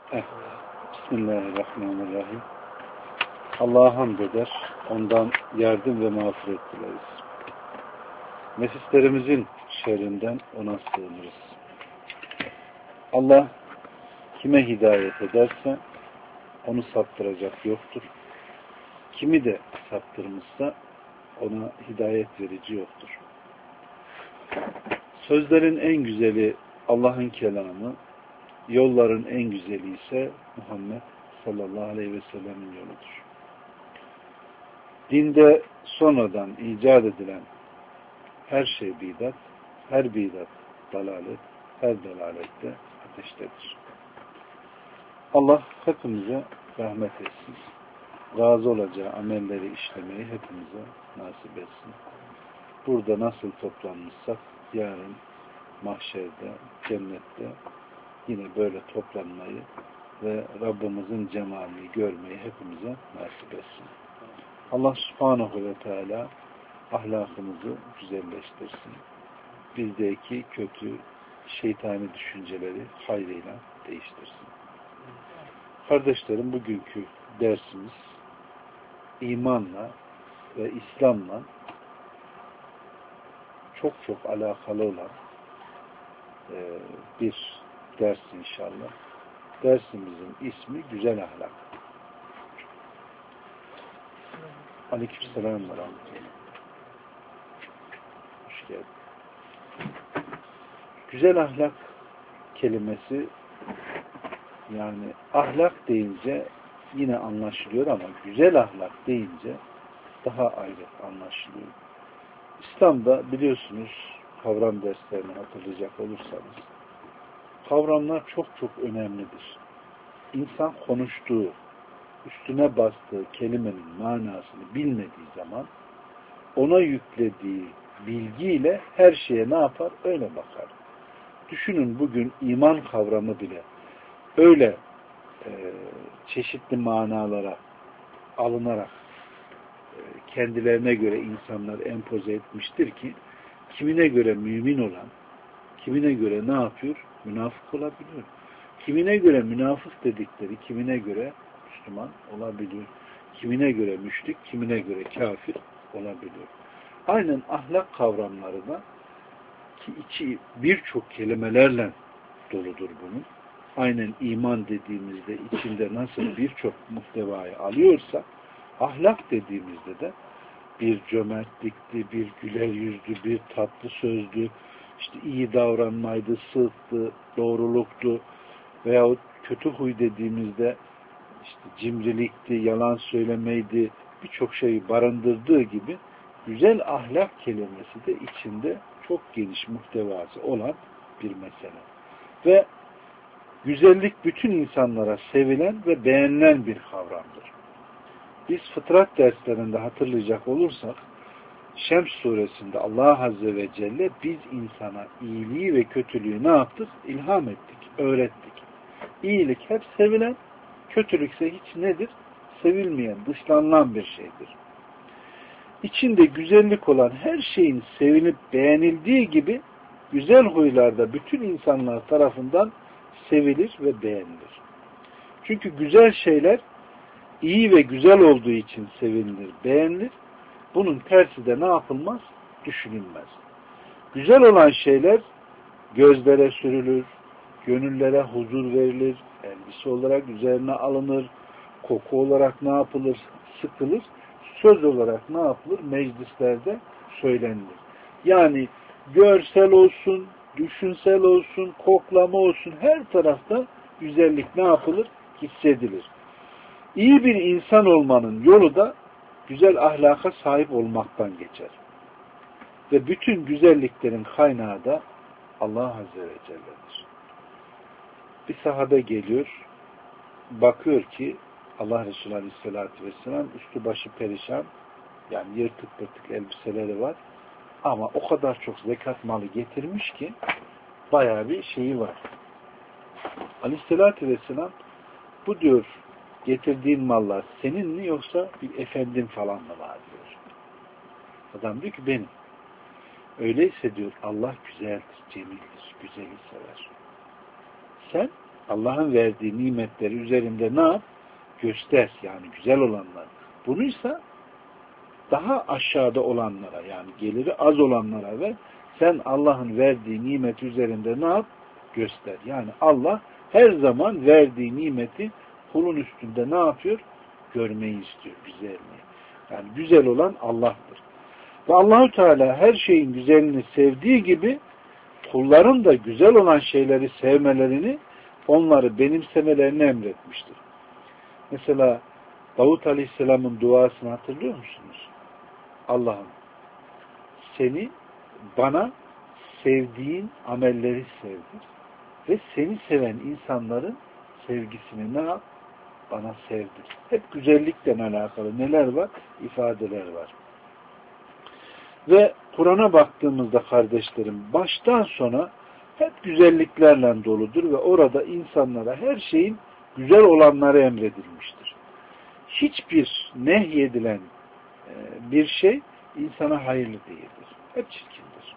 Evet. Bismillahirrahmanirrahim. Allah'a hamd eder, ondan yardım ve mağfiret dileriz. Nefislerimizin şerrinden ona sığınırız. Allah kime hidayet ederse onu saptıracak yoktur. Kimi de saptırmışsa ona hidayet verici yoktur. Sözlerin en güzeli Allah'ın kelamı, yolların en güzeli ise Muhammed sallallahu aleyhi ve sellem'in yoludur. Dinde sonradan icat edilen her şey bidat, her bidat dalalet, her dalalette ateştedir. Allah hepimize rahmet etsin. Razı olacağı amelleri işlemeyi hepimize nasip etsin. Burada nasıl toplanmışsak yarın mahşerde, cennette yine böyle toplanmayı ve Rabbimizin cemalini görmeyi hepimize nasip etsin. Allah subhanahu ve teala ahlakımızı güzelleştirsin. Bizdeki kötü şeytani düşünceleri hayrıyla değiştirsin. Kardeşlerim, bugünkü dersimiz imanla ve İslam'la çok alakalı olan bir ders inşallah. Dersimizin ismi güzel ahlak. Aleykümselam ve rahmetullah. Hoş geldin. Güzel ahlak kelimesi, yani ahlak deyince yine anlaşılıyor ama güzel ahlak deyince daha ayrı anlaşılıyor. İslam'da biliyorsunuz, kavram derslerini hatırlayacak olursanız, kavramlar çok önemlidir. İnsan konuştuğu, üstüne bastığı kelimenin manasını bilmediği zaman ona yüklediği bilgiyle her şeye ne yapar? Öyle bakar. Düşünün, bugün iman kavramı bile öyle çeşitli manalara alınarak kendilerine göre insanlar empoze etmiştir ki kimine göre mümin olan, kimine göre ne yapıyor? Münafık olabiliyor. Kimine göre münafık dedikleri, kimine göre Müslüman olabiliyor. Kimine göre müşrik, kimine göre kafir olabiliyor. Aynen ahlak kavramları da ki içi birçok kelimelerle doludur bunun. Aynen iman dediğimizde içinde nasıl birçok muhtevayı alıyorsa, ahlak dediğimizde de bir cömertlikti, bir güler yüzdü, bir tatlı sözdü, işte iyi davranmaydı, sıdktı, doğruluktu veyahut kötü huy dediğimizde işte cimrilikti, yalan söylemeydi, birçok şeyi barındırdığı gibi güzel ahlak kelimesi de içinde çok geniş muhtevası olan bir mesele. Ve güzellik bütün insanlara sevilen ve beğenilen bir kavramdır. Biz fıtrat derslerinde hatırlayacak olursak, Şems suresinde Allah Azze ve Celle biz insana iyiliği ve kötülüğü ne yaptık? İlham ettik, öğrettik. İyilik hep sevilen, kötülükse hiç nedir? Sevilmeyen, dışlanılan bir şeydir. İçinde güzellik olan her şeyin sevilip beğenildiği gibi güzel huylarda bütün insanlar tarafından sevilir ve beğenilir. Çünkü güzel şeyler iyi ve güzel olduğu için sevinilir, beğenilir. Bunun tersi de ne yapılmaz? Düşünülmez. Güzel olan şeyler gözlere sürülür, gönüllere huzur verilir, elbise olarak üzerine alınır, koku olarak ne yapılır? Sıkılır. Söz olarak ne yapılır? Meclislerde söylenilir. Yani görsel olsun, düşünsel olsun, koklama olsun, her tarafta güzellik ne yapılır? Hissedilir. İyi bir insan olmanın yolu da güzel ahlaka sahip olmaktan geçer. Ve bütün güzelliklerin kaynağı da Allah Azze ve Celle'dir. Bir sahabe geliyor, bakıyor ki Allah Resulü Aleyhisselatü Vesselam üstü başı perişan, yani yırtık pırtık elbiseleri var ama o kadar çok zekat malı getirmiş ki bayağı bir şeyi var. Aleyhisselatü Vesselam, bu diyor getirdiğin mallar senin mi yoksa bir efendin falan mı var diyor. Adam diyor ki benim. Öyleyse diyor Allah güzeldir, cemildir, güzeli sever. Sen Allah'ın verdiği nimetleri üzerinde ne yap? Göster. Yani güzel olanlar. Bunuysa daha aşağıda olanlara, yani geliri az olanlara ver. Sen Allah'ın verdiği nimet üzerinde ne yap? Göster. Yani Allah her zaman verdiği nimeti kulun üstünde ne yapıyor? Görmeyi istiyor. Güzelliği. Yani güzel olan Allah'tır. Ve Allahu Teala her şeyin güzelini sevdiği gibi kulların da güzel olan şeyleri sevmelerini, onları benimsemelerini emretmiştir. Mesela Davut Aleyhisselam'ın duasını hatırlıyor musunuz? Allah'ım seni bana sevdiğin amelleri sevdir ve seni seven insanların sevgisini ne yap? Bana sevdir. Hep güzellikle alakalı neler var? İfadeler var. Ve Kur'an'a baktığımızda kardeşlerim baştan sona hep güzelliklerle doludur ve orada insanlara her şeyin güzel olanları emredilmiştir. Hiçbir nehyedilen bir şey insana hayırlı değildir. Hep çirkindir.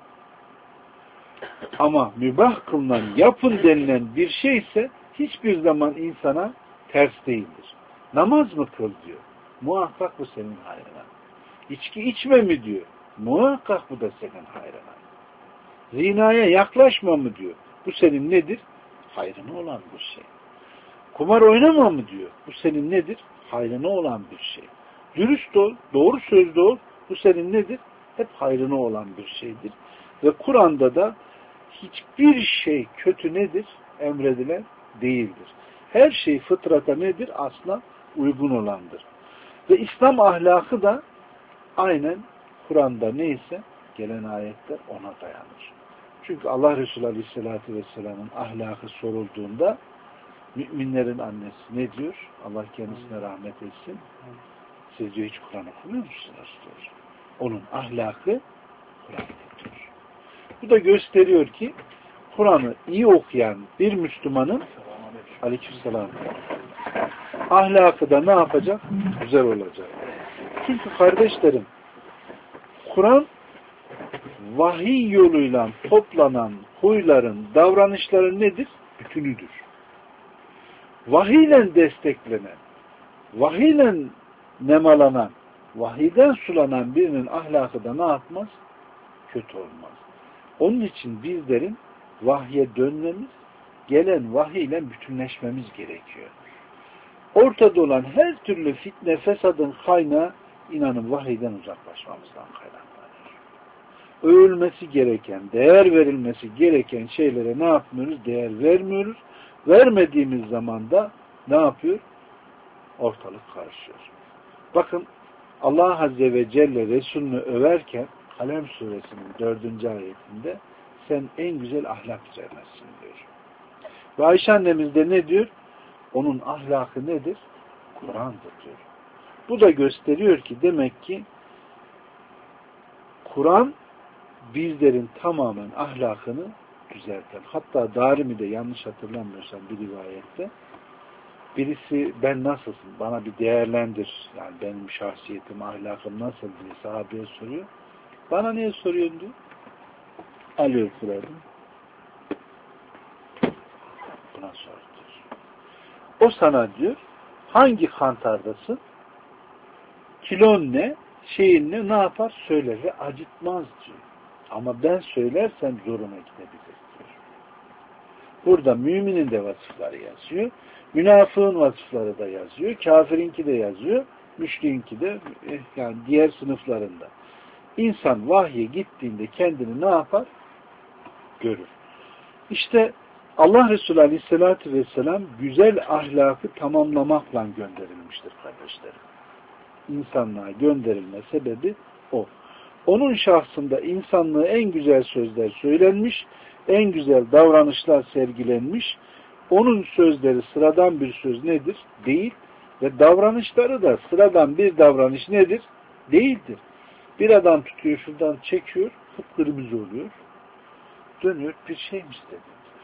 Ama mübah kılınan, yapın denilen bir şey ise hiçbir zaman insana ters değildir. Namaz mı kıl diyor. Muhakkak bu senin hayrına. İçki içme mi diyor. Muhakkak bu da senin hayrına. Zinaya yaklaşma mı diyor. Bu senin nedir? Hayrına olan bir şey. Kumar oynama mı diyor. Bu senin nedir? Hayrına olan bir şey. Dürüst ol, doğru sözlü ol. Bu senin nedir? Hep hayrına olan bir şeydir. Ve Kur'an'da da hiçbir şey kötü nedir? Emredilen değildir. Her şey fıtrata nedir? Asla uygun olandır. Ve İslam ahlakı da aynen Kur'an'da neyse gelen ayetler ona dayanır. Çünkü Allah Resulü Aleyhisselatü Vesselam'ın ahlakı sorulduğunda müminlerin annesi ne diyor? Allah kendisine rahmet etsin. Siz diyor hiç Kur'an okumuyor musunuz? Diyor. Onun ahlakı Kur'an'da diyor. Bu da gösteriyor ki Kur'an'ı iyi okuyan bir Müslümanın Aleykümselam ahlakı da ne yapacak? Güzel olacak. Çünkü kardeşlerim Kur'an vahiy yoluyla toplanan huyların, davranışların nedir? Bütünüdür. Vahiyle desteklenen, vahiyle nemalanan, vahiyden sulanan birinin ahlakı da ne yapmaz? Kötü olmaz. Onun için bizlerin vahye dönmemiz, gelen vahiyle bütünleşmemiz gerekiyor. Ortada olan her türlü fitne, fesadın kaynağı inanın vahiyden uzaklaşmamızdan kaynaklanıyor. Övülmesi gereken, değer verilmesi gereken şeylere ne yapmıyoruz? Değer vermiyoruz. Vermediğimiz zaman da ne yapıyor? Ortalık karışıyor. Bakın Allah Azze ve Celle Resulünü överken Kalem suresinin 4. ayetinde sen en güzel ahlak üzerinesin diyor. Ve Ayşe annemiz de ne diyor? Onun ahlakı nedir? Kur'an'dır diyor. Bu da gösteriyor ki demek ki Kur'an bizlerin tamamen ahlakını düzelten. Hatta Darimi'de yanlış hatırlamıyorsam bir rivayette birisi ben nasılsın? Bana bir değerlendir. Yani benim şahsiyetim, ahlakım nasıl diye sahabeye soruyor. Bana niye soruyorsun diyor. Alıyor Kur'an'ı. Buna sor diyor. O sana diyor hangi kantardasın? Kilon ne? Şeyin ne yapar? Söyler ve acıtmaz diyor. Ama ben söylersem zoruna gidebilir diyor. Burada müminin de vasıfları yazıyor. Münafığın vasıfları da yazıyor. Kafirinki de yazıyor. Müşriğinki de yani diğer sınıflarında. İnsan vahye gittiğinde kendini ne yapar? Görür. İşte Allah Resulü Aleyhisselatü Vesselam güzel ahlakı tamamlamakla gönderilmiştir kardeşlerim. İnsanlığa gönderilme sebebi o. Onun şahsında insanlığı en güzel sözler söylenmiş, en güzel davranışlar sergilenmiş. Onun sözleri sıradan bir söz nedir? Değil. Ve davranışları da sıradan bir davranış nedir? Değildir. Bir adam tutuyor, şuradan çekiyor, kıpkırmızı oluyor. Dönüyor, bir şey mi istedi?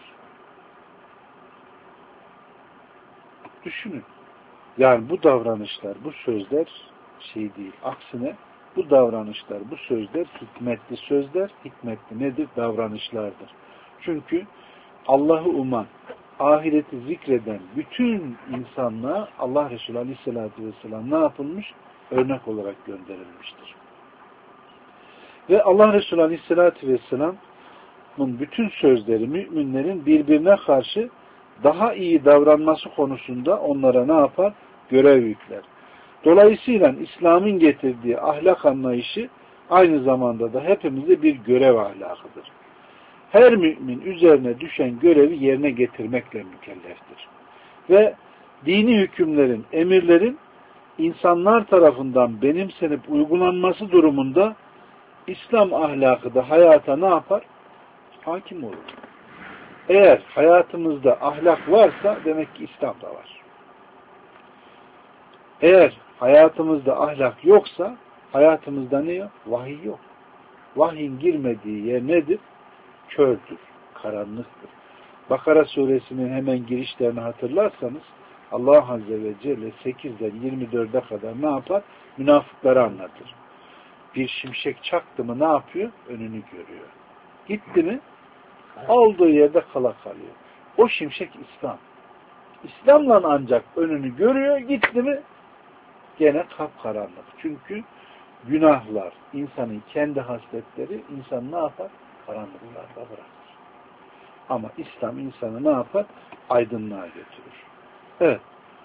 Düşünün. Yani bu davranışlar, bu sözler şey değil. Aksine bu davranışlar, bu sözler hikmetli sözler, hikmetli nedir? Davranışlardır. Çünkü Allah'ı uman, ahireti zikreden bütün insanlığa Allah Resulü Aleyhisselatü Vesselam ne yapılmış? Örnek olarak gönderilmiştir. Ve Allah Resulü Aleyhisselatü Vesselam'ın bütün sözleri müminlerin birbirine karşı daha iyi davranması konusunda onlara ne yapar? Görev yükler. Dolayısıyla İslam'ın getirdiği ahlak anlayışı aynı zamanda da hepimize bir görev ahlakıdır. Her mümin üzerine düşen görevi yerine getirmekle mükelleftir. Ve dini hükümlerin, emirlerin insanlar tarafından benimsenip uygulanması durumunda İslam ahlakı da hayata ne yapar? Hakim olur. Eğer hayatımızda ahlak varsa demek ki İslam da var. Eğer hayatımızda ahlak yoksa hayatımızda ne yok? Vahiy yok. Vahyin girmediği yer nedir? Kördür, karanlıktır. Bakara suresinin hemen girişlerini hatırlarsanız Allah Azze ve Celle 8'den 24'e kadar ne yapar? Münafıkları anlatır. Bir şimşek çaktı mı ne yapıyor? Önünü görüyor. Gitti mi? Olduğu yerde kala kalıyor. O şimşek İslam. İslam'la ancak önünü görüyor. Gitti mi? Gene kapkaranlık. Çünkü günahlar, insanın kendi hasletleri insan ne yapar? Karanlıklarda bırakır. Ama İslam insanı ne yapar? Aydınlığa götürür. Evet.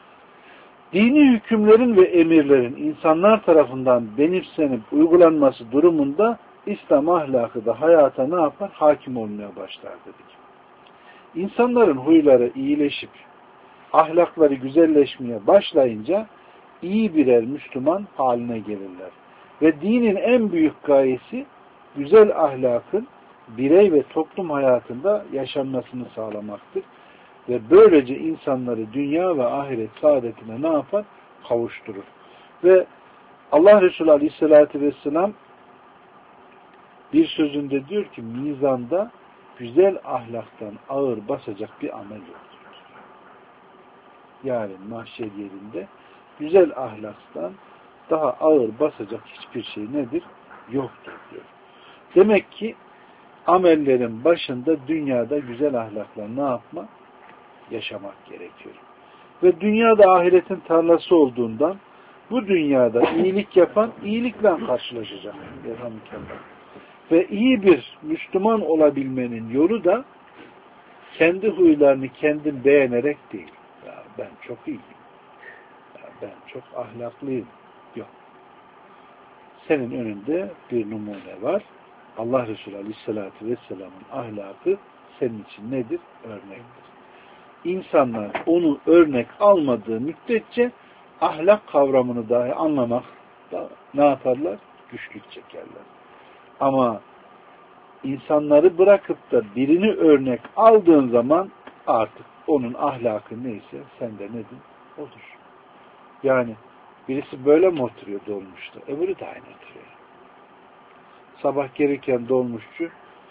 Dini hükümlerin ve emirlerin insanlar tarafından benimsenip uygulanması durumunda İslam ahlakı da hayata ne yapar? Hakim olmaya başlar dedik. İnsanların huyları iyileşip ahlakları güzelleşmeye başlayınca iyi birer Müslüman haline gelirler. Ve dinin en büyük gayesi güzel ahlakın birey ve toplum hayatında yaşanmasını sağlamaktır. Ve böylece insanları dünya ve ahiret saadetine ne yapar? Kavuşturur. Ve Allah Resulü Aleyhisselatü Vesselam bir sözünde diyor ki mizanda güzel ahlaktan ağır basacak bir amel yoktur. Yani mahşer yerinde güzel ahlaktan daha ağır basacak hiçbir şey nedir? Yoktur diyor. Demek ki amellerin başında dünyada güzel ahlakla ne yapma? Yaşamak gerekiyor. Ve dünyada ahiretin tarlası olduğundan bu dünyada iyilik yapan iyilikle karşılaşacak. Ve iyi bir Müslüman olabilmenin yolu da kendi huylarını kendin beğenerek değil. Ya ben çok iyiyim. Ya ben çok ahlaklıyım. Yok. Senin önünde bir numune var. Allah Resulü Aleyhisselatü Vesselam'ın ahlakı senin için nedir? Örnektir. İnsanlar onu örnek almadığı müddetçe ahlak kavramını dahi anlamak da ne yaparlar? Güçlük çekerler. Ama insanları bırakıp da birini örnek aldığın zaman artık onun ahlakı neyse sende nedir? Odur. Yani birisi böyle mi oturuyor dolmuşta? Öbürü de aynı oturuyor. Sabah gelirken dolmuşçu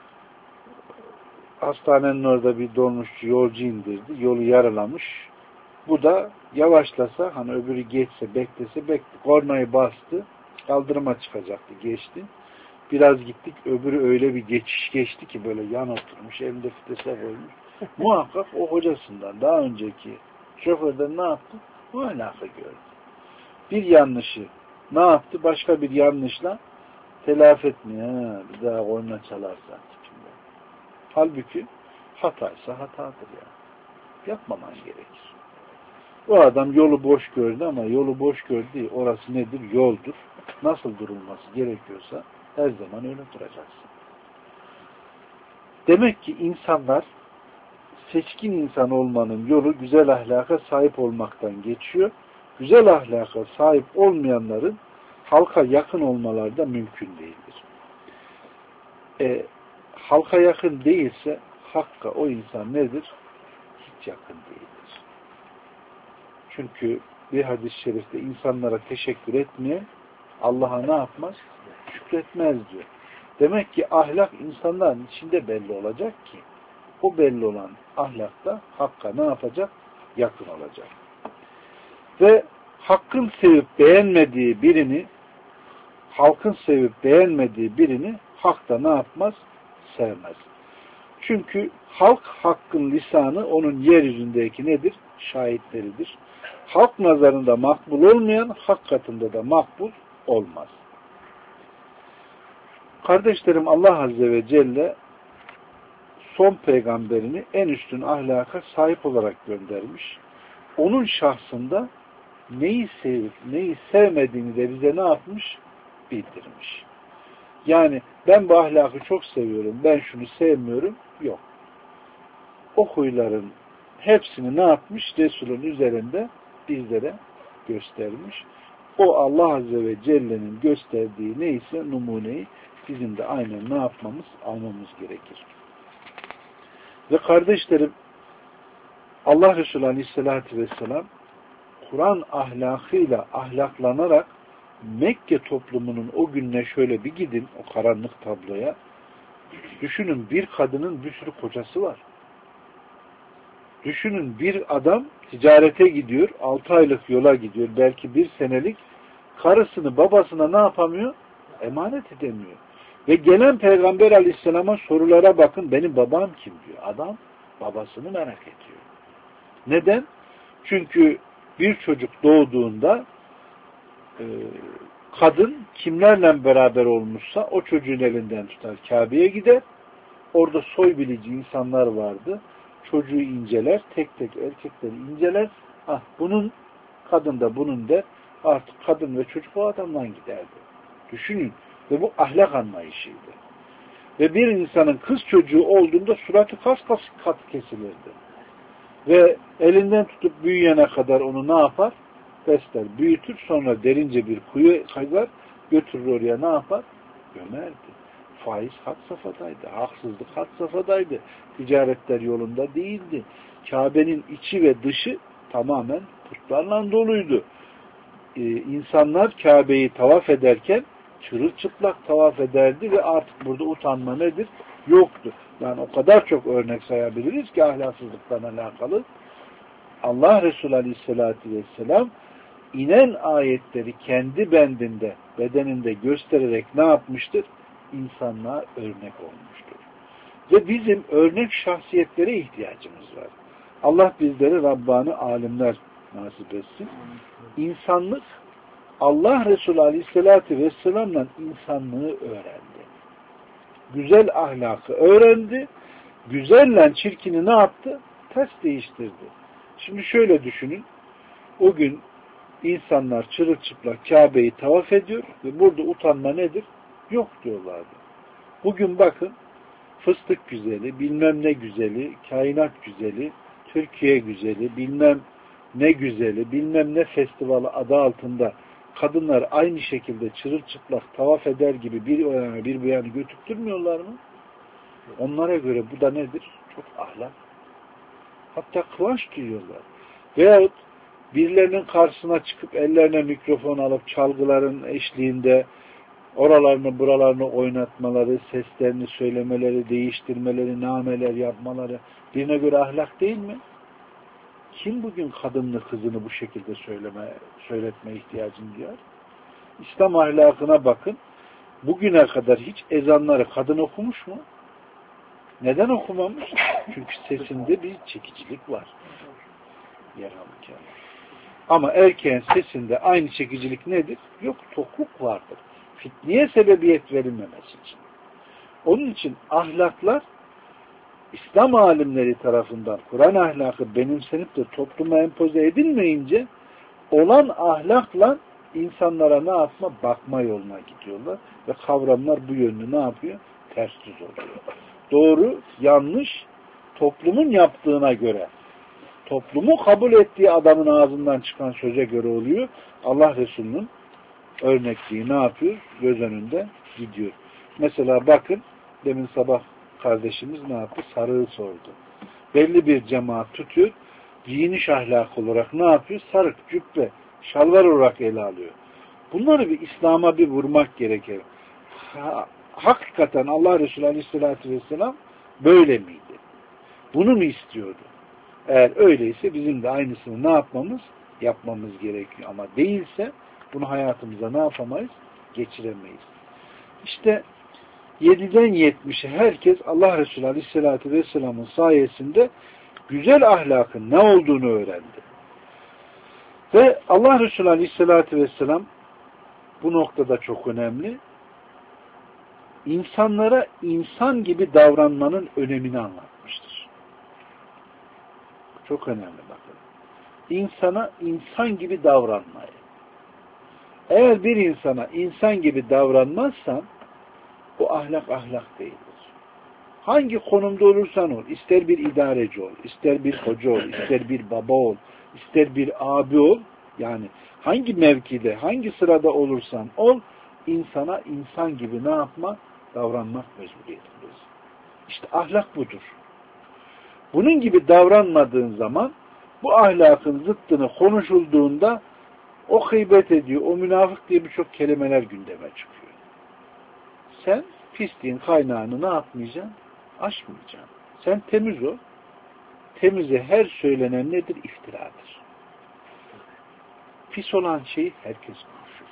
hastanenin orada bir dolmuşçu yolcu indirdi. Yolu yaralamış. Bu da yavaşlasa hani öbürü geçse beklese kornayı bastı. Kaldırıma çıkacaktı. Geçti. Biraz gittik. Öbürü öyle bir geçiş geçti ki böyle yan oturmuş. Elinde fitese koymuş. Muhakkak o hocasından daha önceki şoförden ne yaptı? Bu alaka gördü. Bir yanlışı ne yaptı? Başka bir yanlışla telafi etmiyor. Bir daha korna çalarsa. Halbuki hataysa hatadır ya. Yapmaman gerekir. O adam yolu boş gördü ama yolu boş gördü. Orası nedir? Yoldur. Nasıl durulması gerekiyorsa her zaman öyle duracaksın. Demek ki insanlar seçkin insan olmanın yolu güzel ahlaka sahip olmaktan geçiyor. Güzel ahlaka sahip olmayanların halka yakın olmaları da mümkün değildir. Halka yakın değilse hakka o insan nedir? Hiç yakın değildir. Çünkü bir hadis-i şerifte insanlara teşekkür etmeyen Allah'a ne yapmaz? Şükretmez diyor. Demek ki ahlak insanların içinde belli olacak ki o belli olan ahlakta hakka ne yapacak? Yakın olacak. Ve hakkın sevip beğenmediği birini halkın sevip beğenmediği birini hak da ne yapmaz? Sevmez. Çünkü halk hakkın lisanı onun yeryüzündeki nedir? Şahitleridir. Halk nazarında makbul olmayan hak katında da makbul olmaz. Kardeşlerim, Allah Azze ve Celle son peygamberini en üstün ahlaka sahip olarak göndermiş. Onun şahsında neyi sevip neyi sevmediğini de bize ne yapmış? Bildirmiş. Yani ben bu ahlakı çok seviyorum, ben şunu sevmiyorum. Yok. O huyların hepsini ne yapmış? Resul'ün üzerinde bizlere göstermiş. O Allah Azze ve Celle'nin gösterdiği neyse numuneyi bizim de aynen ne yapmamız? Almamız gerekir. Ve kardeşlerim, Allah Resulü Aleyhisselatü Vesselam Kur'an ahlakıyla ahlaklanarak Mekke toplumunun o gününe şöyle bir gidin, o karanlık tabloya. Düşünün, bir kadının bir sürü kocası var. Düşünün, bir adam ticarete gidiyor, 6 aylık yola gidiyor, belki 1 senelik, karısını babasına ne yapamıyor? Emanet edemiyor. Ve gelen Peygamber Aleyhisselam'a sorulara bakın, benim babam kim diyor. Adam babasını merak ediyor. Neden? Çünkü bir çocuk doğduğunda kadın kimlerle beraber olmuşsa o çocuğun elinden tutar, Kabe'ye gider. Orada soy bilici insanlar vardı. Çocuğu inceler, tek tek erkekleri inceler. Ah, bunun, kadın da bunun der. Artık kadın ve çocuk o adamdan giderdi. Düşünün. Ve bu ahlak anlayışıydı. Ve bir insanın kız çocuğu olduğunda suratı kat kesilirdi. Ve elinden tutup büyüyene kadar onu ne yapar? Besler, büyütür, sonra derince bir kuyu kazar, götürür oraya ne yapar? Gömerdi. Faiz had safhadaydı, haksızlık had safhadaydı, ticaretler yolunda değildi. Kabe'nin içi ve dışı tamamen putlarla doluydu. İnsanlar Kabe'yi tavaf ederken çırılçıplak tavaf ederdi ve artık burada utanma nedir? Yoktu. Yani o kadar çok örnek sayabiliriz ki ahlaksızlıktan alakalı. Allah Resulü Aleyhisselatü Vesselam inen ayetleri kendi bendinde, bedeninde göstererek ne yapmıştır? İnsanlığa örnek olmuştur. Ve bizim örnek şahsiyetlere ihtiyacımız var. Allah bizlere Rabbani alimler nasip etsin. İnsanlık, Allah Resulü Aleyhisselatü Vesselam'la insanlığı öğrendi. Güzel ahlakı öğrendi. Güzelle çirkini ne yaptı? Ters değiştirdi. Şimdi şöyle düşünün. O gün insanlar çırılçıplak Kabe'yi tavaf ediyor ve burada utanma nedir? Yok diyorlardı. Bugün bakın, fıstık güzeli, bilmem ne güzeli, kainat güzeli, Türkiye güzeli, bilmem ne güzeli, bilmem ne festivali adı altında kadınlar aynı şekilde çırılçıplak tavaf eder gibi bir o yana bir bu yana götürtmüyorlar mı? Onlara göre bu da nedir? Çok ahlak. Hatta kıvanç duyuyorlar. Veyahut birilerinin karşısına çıkıp ellerine mikrofon alıp çalgıların eşliğinde oralarını buralarını oynatmaları, seslerini söylemeleri, değiştirmeleri, nameler yapmaları birine göre ahlak değil mi? Kim bugün kadınını, kızını bu şekilde söyletme ihtiyacını duyar? İslam ahlakına bakın. Bugüne kadar hiç ezanları kadın okumuş mu? Neden okumamış? Çünkü sesinde bir çekicilik var. Ama erkeğin sesinde aynı çekicilik nedir? Yok, tokluk vardır. Fitneye sebebiyet verilmemesi için. Onun için ahlaklar İslam alimleri tarafından Kur'an ahlakı benimsenip de topluma empoze edilmeyince olan ahlakla insanlara ne yapma? Bakma yoluna gidiyorlar. Ve kavramlar bu yönlü ne yapıyor? Ters düz oluyor. Doğru, yanlış toplumun yaptığına göre, toplumu kabul ettiği adamın ağzından çıkan söze göre oluyor. Allah Resulü'nün örnekliği ne yapıyor? Göz önünde gidiyor. Mesela bakın, demin sabah kardeşimiz ne yaptı? Sarığı sordu. Belli bir cemaat tutuyor, giyiniş ahlakı olarak ne yapıyor? Sarık, cübbe, şalvar olarak ele alıyor. Bunları bir İslam'a bir vurmak gerekir. Hakikaten Allah Resulü Aleyhisselatü Vesselam böyle miydi? Bunu mu istiyordu? Eğer öyleyse bizim de aynısını ne yapmamız? Yapmamız gerekiyor. Ama değilse bunu hayatımıza ne yapamayız? Geçiremeyiz. İşte 7'den 70'e herkes Allah Resulü Aleyhisselatü Vesselam'ın sayesinde güzel ahlakın ne olduğunu öğrendi. Ve Allah Resulü Aleyhisselatü Vesselam bu noktada çok önemli. İnsanlara insan gibi davranmanın önemini anlatmıştır. Çok önemli bakın. İnsana insan gibi davranmayı. Eğer bir insana insan gibi davranmazsan o ahlak değildir. Hangi konumda olursan ol, ister bir idareci ol, ister bir hoca ol, ister bir baba ol, ister bir abi ol, yani hangi mevkide, hangi sırada olursan ol, insana insan gibi ne yapma? Davranmak mecburiyetindeyiz. İşte ahlak budur. Bunun gibi davranmadığın zaman bu ahlakın zıttını konuşulduğunda o gıybet ediyor, o münafık diye birçok kelimeler gündeme çıkıyor. Sen pisliğin kaynağını ne yapmayacaksın? Aşmayacaksın. Sen temiz ol. Temize her söylenen nedir? İftiradır. Pis olan şeyi herkes konuşur.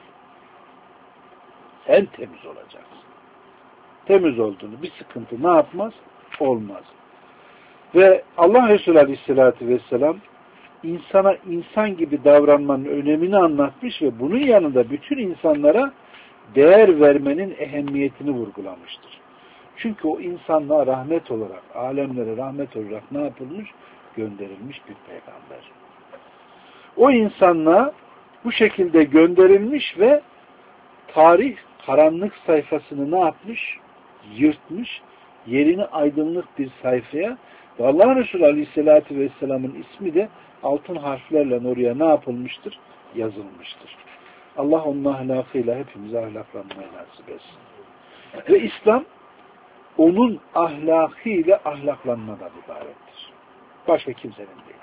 Sen temiz olacaksın. Temiz olduğunu bir sıkıntı ne yapmaz? Olmaz. Ve Allah Resulü Aleyhisselatü Vesselam insana insan gibi davranmanın önemini anlatmış ve bunun yanında bütün insanlara değer vermenin ehemmiyetini vurgulamıştır. Çünkü o insanlığa rahmet olarak, alemlere rahmet olarak ne yapılmış? Gönderilmiş bir peygamber. O insanlığa bu şekilde gönderilmiş ve tarih karanlık sayfasını ne yapmış? Yırtmış, yerini aydınlık bir sayfaya ve Allah Resulü Aleyhisselatü Vesselam'ın ismi de altın harflerle oraya ne yapılmıştır? Yazılmıştır. Allah onun ahlakıyla hepimize ahlaklanmayı nasip etsin. Ve İslam onun ahlakıyla ahlaklanmadan ibarettir. Başka kimsenin değil.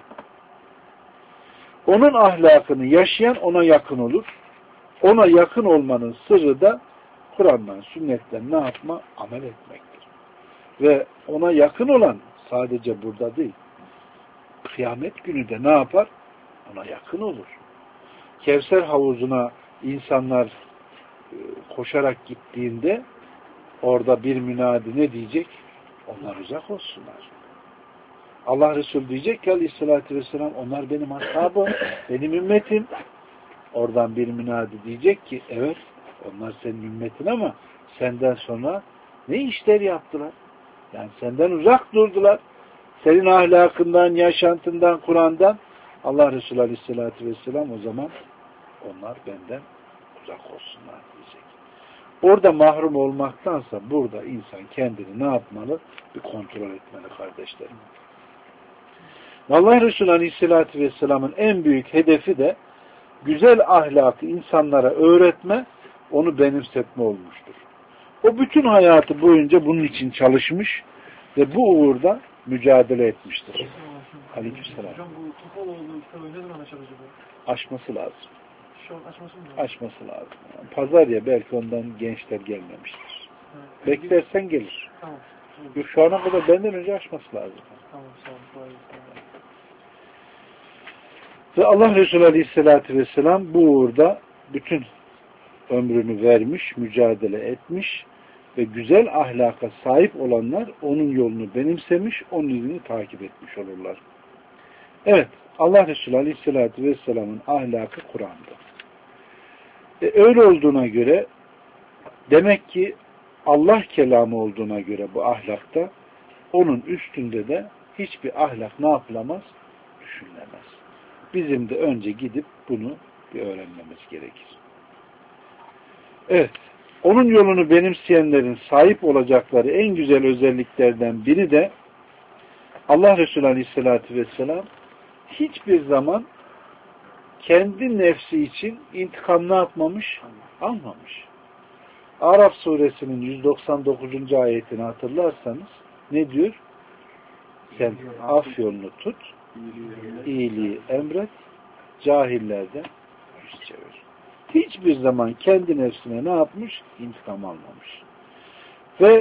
Onun ahlakını yaşayan ona yakın olur. Ona yakın olmanın sırrı da Kur'an'dan, sünnetten ne yapma? Amel etmektir. Ve ona yakın olan sadece burada değil. Kıyamet günü de ne yapar? Ona yakın olur. Kevser havuzuna insanlar koşarak gittiğinde orada bir münadi ne diyecek? Onlar uzak olsunlar. Allah Resulü diyecek ki Aleyhisselatü Vesselam onlar benim ashabım, benim ümmetim. Oradan bir münadi diyecek ki evet onlar senin ümmetin ama senden sonra ne işler yaptılar? Yani senden uzak durdular. Senin ahlakından, yaşantından, Kur'an'dan Allah Resulü Aleyhisselatü Vesselam o zaman onlar benden uzak olsunlar diyecek. Orada mahrum olmaktansa burada insan kendini ne yapmalı? Bir kontrol etmeli kardeşlerim. Allah Resulü Aleyhisselatü Vesselam'ın en büyük hedefi de güzel ahlakı insanlara öğretme, onu benimsetme olmuştur. O bütün hayatı boyunca bunun için çalışmış ve bu uğurda mücadele etmiştir. Aleykümselam. Hocam bu Topaloğlu kitabı ne zaman açar acaba? Aşması lazım. Şu an açması mı lazım? Açması lazım. Yani pazar ya belki ondan gençler gelmemiştir. Evet. Beklersen gelir. Tamam. Yok, şu ana kadar benden önce açması lazım. Tamam sağ olun. Ve Allah Resulü Aleyhisselatü Vesselam bu uğurda bütün ömrünü vermiş, mücadele etmiş ve güzel ahlaka sahip olanlar onun yolunu benimsemiş, onun izini takip etmiş olurlar. Evet, Allah Resulü Aleyhisselatü Vesselam'ın ahlakı Kur'an'da. Öyle olduğuna göre demek ki Allah kelamı olduğuna göre bu ahlakta onun üstünde de hiçbir ahlak ne yapılamaz? Düşünülemez. Bizim de önce gidip bunu bir öğrenmemiz gerekir. Evet, onun yolunu benimseyenlerin sahip olacakları en güzel özelliklerden biri de Allah Resulü Aleyhisselatü Vesselam hiçbir zaman kendi nefsi için intikam ne yapmamış? Almamış. Araf suresinin 199. ayetini hatırlarsanız ne diyor? Sen af yolunu tut, iyiliği emret, cahillerden yüz çevir. Hiçbir zaman kendi nefsine ne yapmış? İntikam almamış. Ve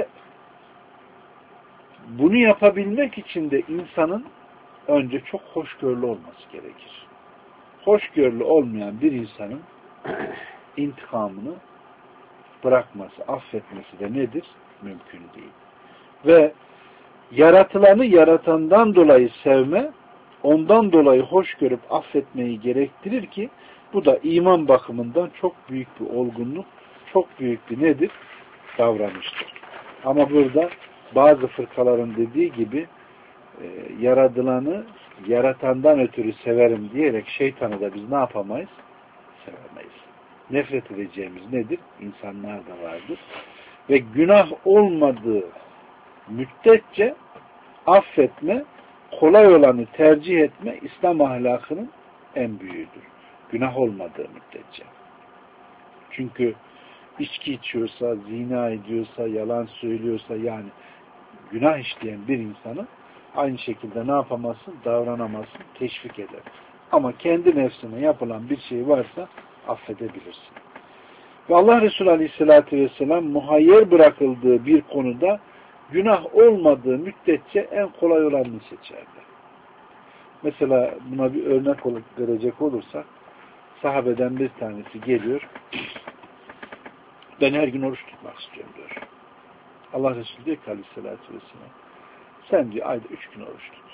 bunu yapabilmek için de insanın önce çok hoşgörülü olması gerekir. Hoşgörülü olmayan bir insanın intikamını bırakması, affetmesi de nedir? mümkün değil. Ve yaratılanı yaratandan dolayı sevme, ondan dolayı hoş görüp affetmeyi gerektirir ki bu da iman bakımından çok büyük bir olgunluk, çok büyük bir nedir? Davranıştır. Ama burada bazı fırkaların dediği gibi yaratılanı yaratandan ötürü severim diyerek şeytanı da biz ne yapamayız? Sevemeyiz. Nefret edeceğimiz nedir? İnsanlar da vardır. Ve günah olmadığı müddetçe affetme, kolay olanı tercih etme İslam ahlakının en büyüğüdür. Günah olmadığı müddetçe. Çünkü içki içiyorsa, zina ediyorsa, yalan söylüyorsa yani günah işleyen bir insanı aynı şekilde ne yapamazsın? Davranamazsın, teşvik eder. Ama kendi nefsine yapılan bir şey varsa affedebilirsin. Ve Allah Resulü Aleyhisselatü Vesselam muhayyer bırakıldığı bir konuda günah olmadığı müddetçe en kolay olanını seçerdi. Mesela buna bir örnek verecek olursak sahabeden bir tanesi geliyor. Ben her gün oruç tutmak istiyorum diyor. Allah Resulü diyor ki Aleyhisselatü Vesselam sen diyor ayda 3 gün oruç tut.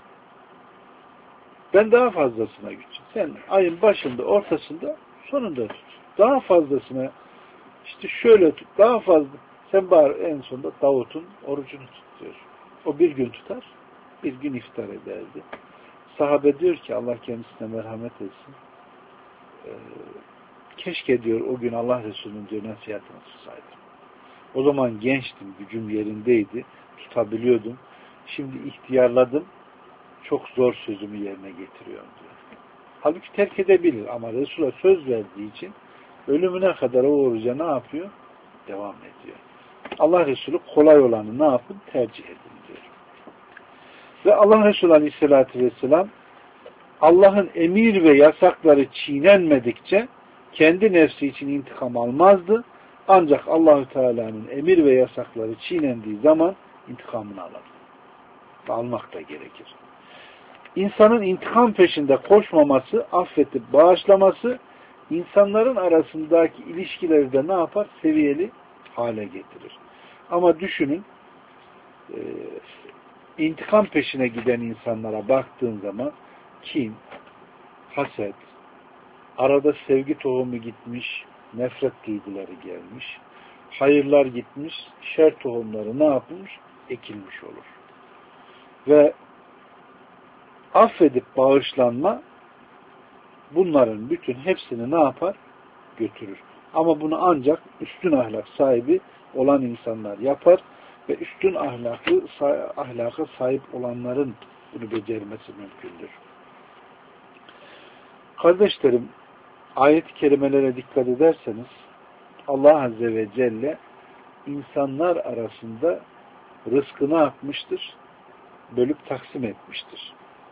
Ben daha fazlasına gideceğim. Sen ayın başında, ortasında, sonunda tut. Daha fazlasına işte şöyle tut. Daha fazla. Sen bari en sonunda Davut'un orucunu tut diyor. O bir gün tutar, bir gün iftar ederdi. Sahabe diyor ki Allah kendisine merhamet etsin. Keşke diyor o gün Allah Resulü'nün diyor nasihatini tutsaydım. O zaman gençtim, gücüm yerindeydi, tutabiliyordum. Şimdi ihtiyarladım, çok zor sözümü yerine getiriyorum diyor. Halbuki terk edebilir ama Resul'a söz verdiği için ölümüne kadar o oruca ne yapıyor? Devam ediyor. Allah Resulü kolay olanı ne yapın? Tercih edin diyor. Ve Allah Resulü Aleyhisselatü Vesselam Allah'ın emir ve yasakları çiğnenmedikçe kendi nefsi için intikam almazdı. Ancak Allahü Teala'nın emir ve yasakları çiğnendiği zaman intikamını alır. Almak da gerekir. İnsanın intikam peşinde koşmaması, affetip bağışlaması, insanların arasındaki ilişkileri de ne yapar? Seviyeli hale getirir. Ama düşünün, intikam peşine giden insanlara baktığın zaman kin, haset, arada sevgi tohumu gitmiş, nefret duyguları gelmiş, hayırlar gitmiş, şer tohumları ne yapılmış? Ekilmiş olur. Ve affedip bağışlanma bunların bütün hepsini ne yapar? Götürür. Ama bunu ancak üstün ahlak sahibi olan insanlar yapar ve üstün ahlaka sahip olanların bunu becermesi mümkündür. Kardeşlerim, ayet-i kerimelere dikkat ederseniz Allah Azze ve Celle insanlar arasında rızkı ne yapmıştır? Bölüp taksim etmiştir.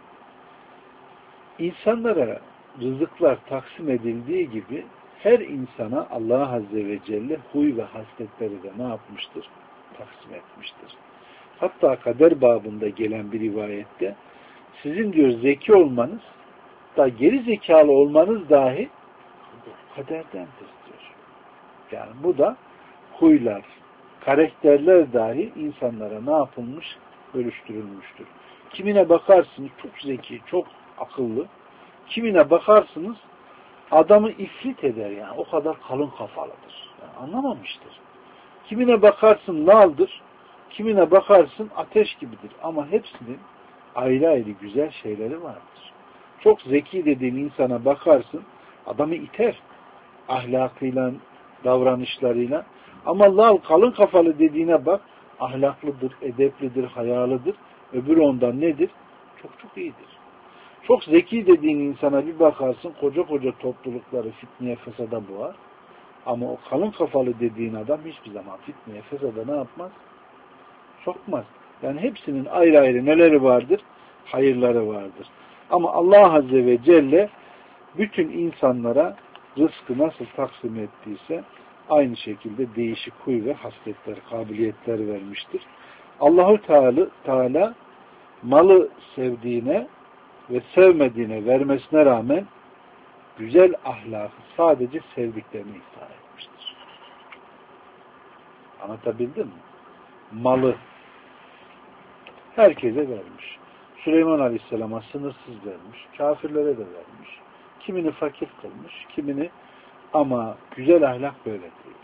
İnsanlara rızıklar taksim edildiği gibi her insana Allah Azze ve Celle huy ve hasletleri de ne yapmıştır? Taksim etmiştir. Hatta kader babında gelen bir rivayette sizin diyor zeki olmanız da geri zekalı olmanız dahi kaderdendir diyor. Yani bu da huylar, karakterler dahi insanlara ne yapılmış? Bölüştürülmüştür. Kimine bakarsınız çok zeki, çok akıllı. Kimine bakarsınız adamı ifrit eder yani. O kadar kalın kafalıdır. Yani anlamamıştır. Kimine bakarsın laldır. Kimine bakarsın ateş gibidir. Ama hepsinin ayrı ayrı güzel şeyleri vardır. Çok zeki dediğin insana bakarsın adamı iter. Ahlakıyla, davranışlarıyla. Ama lal kalın kafalı dediğine bak ahlaklıdır, edeplidir, hayalıdır. Öbürü ondan nedir? Çok çok iyidir. Çok zeki dediğin insana bir bakarsın koca koca toplulukları fitneye fesada boğar. Ama o kalın kafalı dediğin adam hiçbir zaman fitneye fesada ne yapmaz? Sokmaz. Yani hepsinin ayrı ayrı neleri vardır? Hayırları vardır. Ama Allah Azze ve Celle bütün insanlara rızkı nasıl taksim ettiyse aynı şekilde değişik huy ve hasletler, kabiliyetler vermiştir. Allahu Teala malı sevdiğine ve sevmediğine vermesine rağmen güzel ahlakı sadece sevdiklerine ihsan etmiştir. Anlatabildim mi? malı herkese vermiş. Süleyman Aleyhisselam'a sınırsız vermiş. Kafirlere de vermiş. Kimini fakir kılmış, kimini, ama güzel ahlak böyle değil.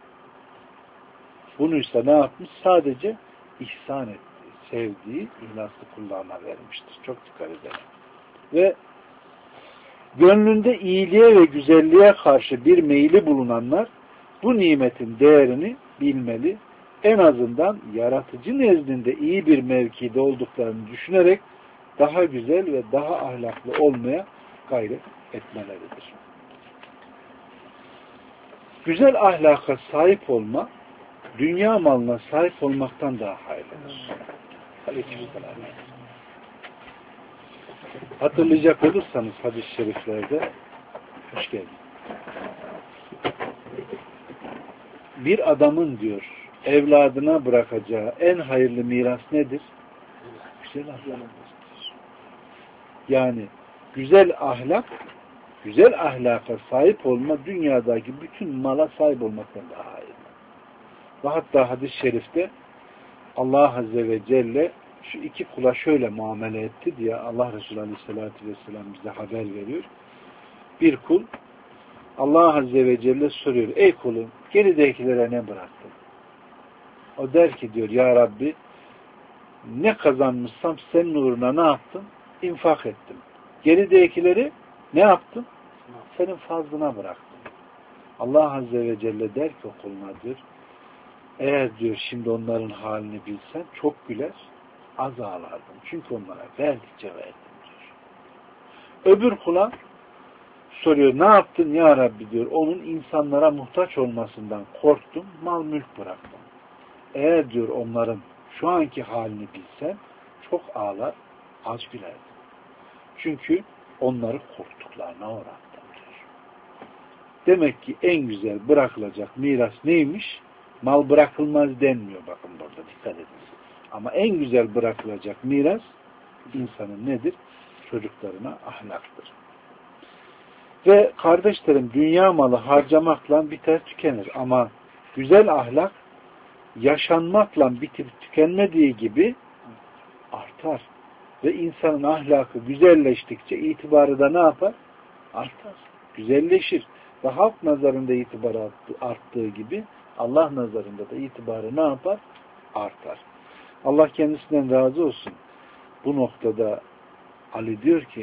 Bunu ise ne yapmış? Sadece ihsan ettiği, sevdiği, ihlaslı kullarına vermiştir. Çok dikkat edelim. Ve gönlünde iyiliğe ve güzelliğe karşı bir meyli bulunanlar bu nimetin değerini bilmeli. En azından yaratıcı nezdinde iyi bir mevkide olduklarını düşünerek daha güzel ve daha ahlaklı olmaya gayret etmeleridir. Güzel ahlaka sahip olma, dünya malına sahip olmaktan daha hayırlıdır. Aleykümselam. Hatırlayacak olursanız hadis-i şeriflerde, hoş geldin, bir adamın diyor evladına bırakacağı en hayırlı miras nedir? Güzel ahlak. Yani güzel ahlak, güzel ahlaka sahip olma dünyadaki bütün mala sahip olmaktan daha hayırlı. Ve hatta hadis-i şerifte Allah Azze ve Celle şu iki kula şöyle muamele etti diye Allah Resulü Aleyhisselatü Vesselam bize haber veriyor. Bir kul Allah Azze ve Celle soruyor, ey kulum geridekilere ne bıraktın? O der ki diyor, ya Rabbi ne kazanmışsam senin uğruna ne yaptım? İnfak ettim. Geridekileri ne yaptım? Senin fazlına bıraktım. Allah Azze ve Celle der ki o kuluna diyor, eğer diyor şimdi onların halini bilsen çok güler, az ağlardın. Çünkü onlara verdikçe verdim diyor. Öbür kula soruyor, ne yaptın ya Rabbi diyor, onun insanlara muhtaç olmasından korktum, mal mülk bıraktım. Eğer diyor onların şu anki halini bilsen çok ağlar, az gülerdin. Çünkü onları korktuklarına uğrattım diyor. Demek ki en güzel bırakılacak miras neymiş? Mal bırakılmaz denmiyor, bakın burada dikkat edin. Ama en güzel bırakılacak miras insanın nedir? Çocuklarına ahlaktır. Ve kardeşlerim, dünya malı harcamakla biter tükenir ama güzel ahlak yaşanmakla bitip tükenmediği gibi artar. Ve insanın ahlakı güzelleştikçe itibarı da ne yapar? Artar. Güzelleşir. Ve halk nazarında itibarı arttığı gibi Allah nazarında da itibarı ne yapar? Artar. Allah kendisinden razı olsun. Bu noktada Ali diyor ki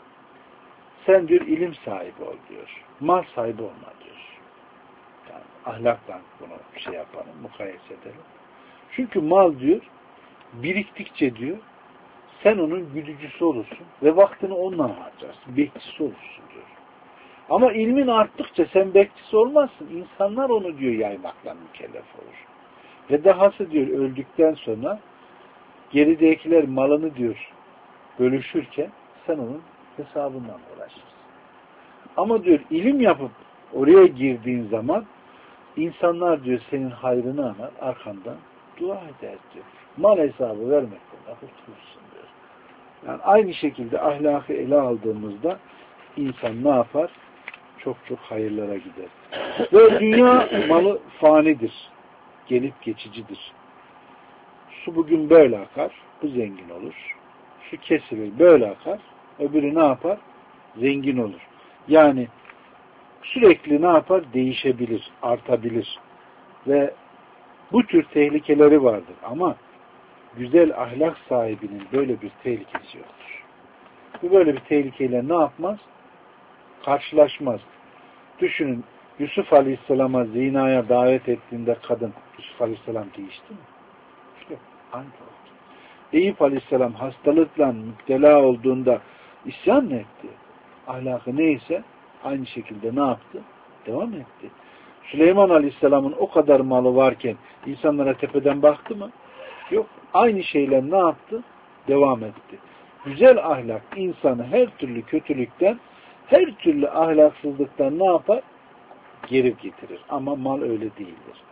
sen diyor ilim sahibi ol diyor. Mal sahibi olma diyor. Yani ahlakla bunu şey yapalım, mukayese edelim. Çünkü mal diyor biriktikçe diyor sen onun güdücüsü olursun ve vaktini onunla harcarsın. Bekçisi olursun diyor. Ama ilmin arttıkça sen bekçisi olmazsın. İnsanlar onu diyor yaymakla mükellef olur. Ve dahası diyor öldükten sonra geridekiler malını diyor bölüşürken sen onun hesabından uğraşırsın. Ama diyor ilim yapıp oraya girdiğin zaman insanlar diyor senin hayrını anar, arkandan dua eder diyor. Mal hesabı vermekten kurtulursun diyor. Yani aynı şekilde ahlakı ele aldığımızda insan ne yapar? Çok çok hayırlara gider. Ve dünya malı fanidir. Gelip geçicidir. Su bugün böyle akar, bu zengin olur. Su kesilir, böyle akar, öbürü ne yapar? Zengin olur. Yani sürekli ne yapar? Değişebilir, artabilir. Ve bu tür tehlikeleri vardır. Ama güzel ahlak sahibinin böyle bir tehlikesi yoktur. Bu böyle bir tehlikeyle ne yapmaz? Karşılaşmaz. Düşünün, Yusuf Aleyhisselam'a zinaya davet ettiğinde kadın, Yusuf Aleyhisselam değişti mi? İşte aynı oldu. Eyüp Aleyhisselam hastalıkla müptela olduğunda isyan mı etti? Ahlakı neyse aynı şekilde ne yaptı? Devam etti. Süleyman Aleyhisselam'ın o kadar malı varken insanlara tepeden baktı mı? Yok. Aynı şeyler ne yaptı? Devam etti. Güzel ahlak insanı her türlü kötülükten, her türlü ahlaksızlıktan ne yapar? Geri getirir. Ama mal öyle değildir.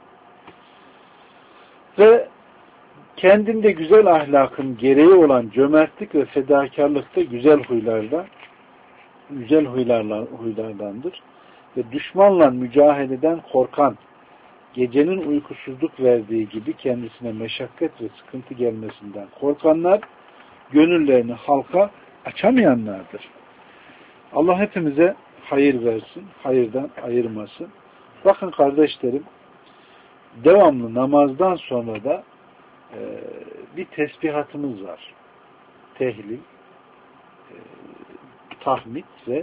Ve kendinde güzel ahlakın gereği olan cömertlik ve fedakarlıkta güzel huylardandır. Ve düşmanla mücadeleden korkan gecenin uykusuzluk verdiği gibi kendisine meşakkat ve sıkıntı gelmesinden korkanlar, gönüllerini halka açamayanlardır. Allah hepimize hayır versin, hayırdan ayırmasın. Bakın kardeşlerim, devamlı namazdan sonra da bir tesbihatımız var. Tehlil, tahmid ve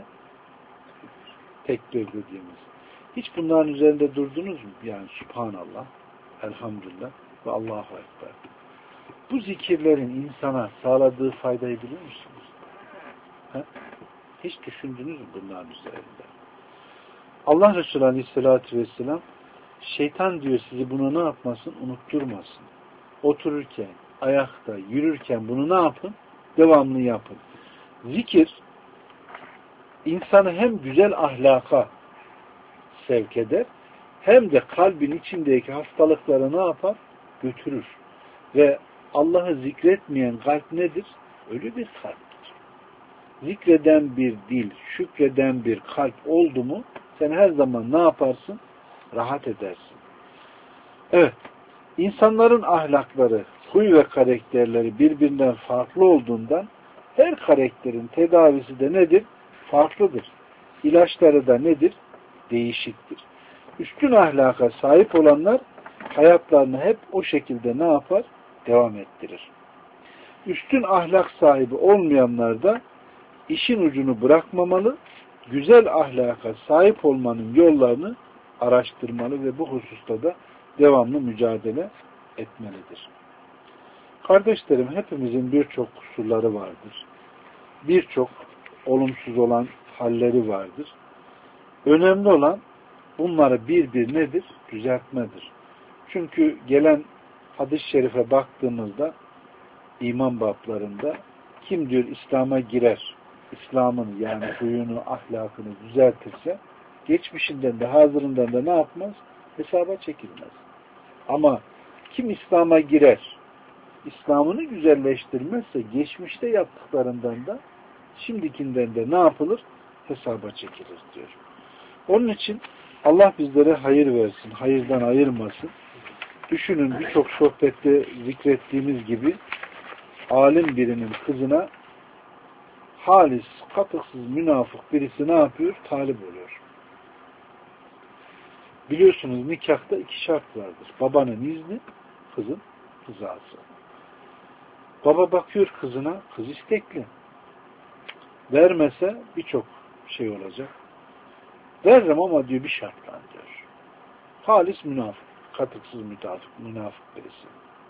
tekbir dediğimiz. Hiç bunların üzerinde durdunuz mu? Yani Subhanallah, Elhamdülillah ve Allahu Ekber. Bu zikirlerin insana sağladığı faydayı biliyor musunuz? He? Hiç düşündünüz mü bunların üzerinde? Allah Resulü Aleyhisselatü Vesselam şeytan diyor sizi bunu ne yapmasın? Unutturmasın. Otururken, ayakta, yürürken bunu ne yapın? Devamlı yapın. Zikir insanı hem güzel ahlaka sevk eder hem de kalbin içindeki hastalıkları ne yapar? Götürür. Ve Allah'ı zikretmeyen kalp nedir? Ölü bir kalptir. Zikreden bir dil, şükreden bir kalp oldu mu sen her zaman ne yaparsın? Rahat edersin. Evet. İnsanların ahlakları, huy ve karakterleri birbirinden farklı olduğundan her karakterin tedavisi de nedir? Farklıdır. İlaçları da nedir? Değişiktir. Üstün ahlaka sahip olanlar hayatlarını hep o şekilde ne yapar? Devam ettirir. Üstün ahlak sahibi olmayanlar da işin ucunu bırakmamalı, güzel ahlaka sahip olmanın yollarını araştırmalı ve bu hususta da devamlı mücadele etmelidir. Kardeşlerim, hepimizin birçok kusurları vardır. Birçok olumsuz olan halleri vardır. Önemli olan bunları bir nedir? Düzeltmedir. Çünkü gelen hadis-i şerife baktığımızda iman bablarında kim diyor İslam'a girer, İslam'ın yani huyunu, ahlakını düzeltirse geçmişinden de hazırından da ne yapmaz? Hesaba çekilmez. Ama kim İslam'a girer, İslam'ını güzelleştirmezse geçmişte yaptıklarından da şimdikinden de ne yapılır? Hesaba çekilir diyor. Onun için Allah bizlere hayır versin, hayırdan ayırmasın. Düşünün birçok sohbette zikrettiğimiz gibi alim birinin kızına halis, katıksız, münafık birisi ne yapıyor? Talip oluyor. Biliyorsunuz nikahta iki şart vardır. Babanın izni, kızın rızası. Baba bakıyor kızına, kız istekli. Vermese birçok şey olacak. Veririm ama diyor bir şartla diyor. Halis münafık, katıksız münafık birisi.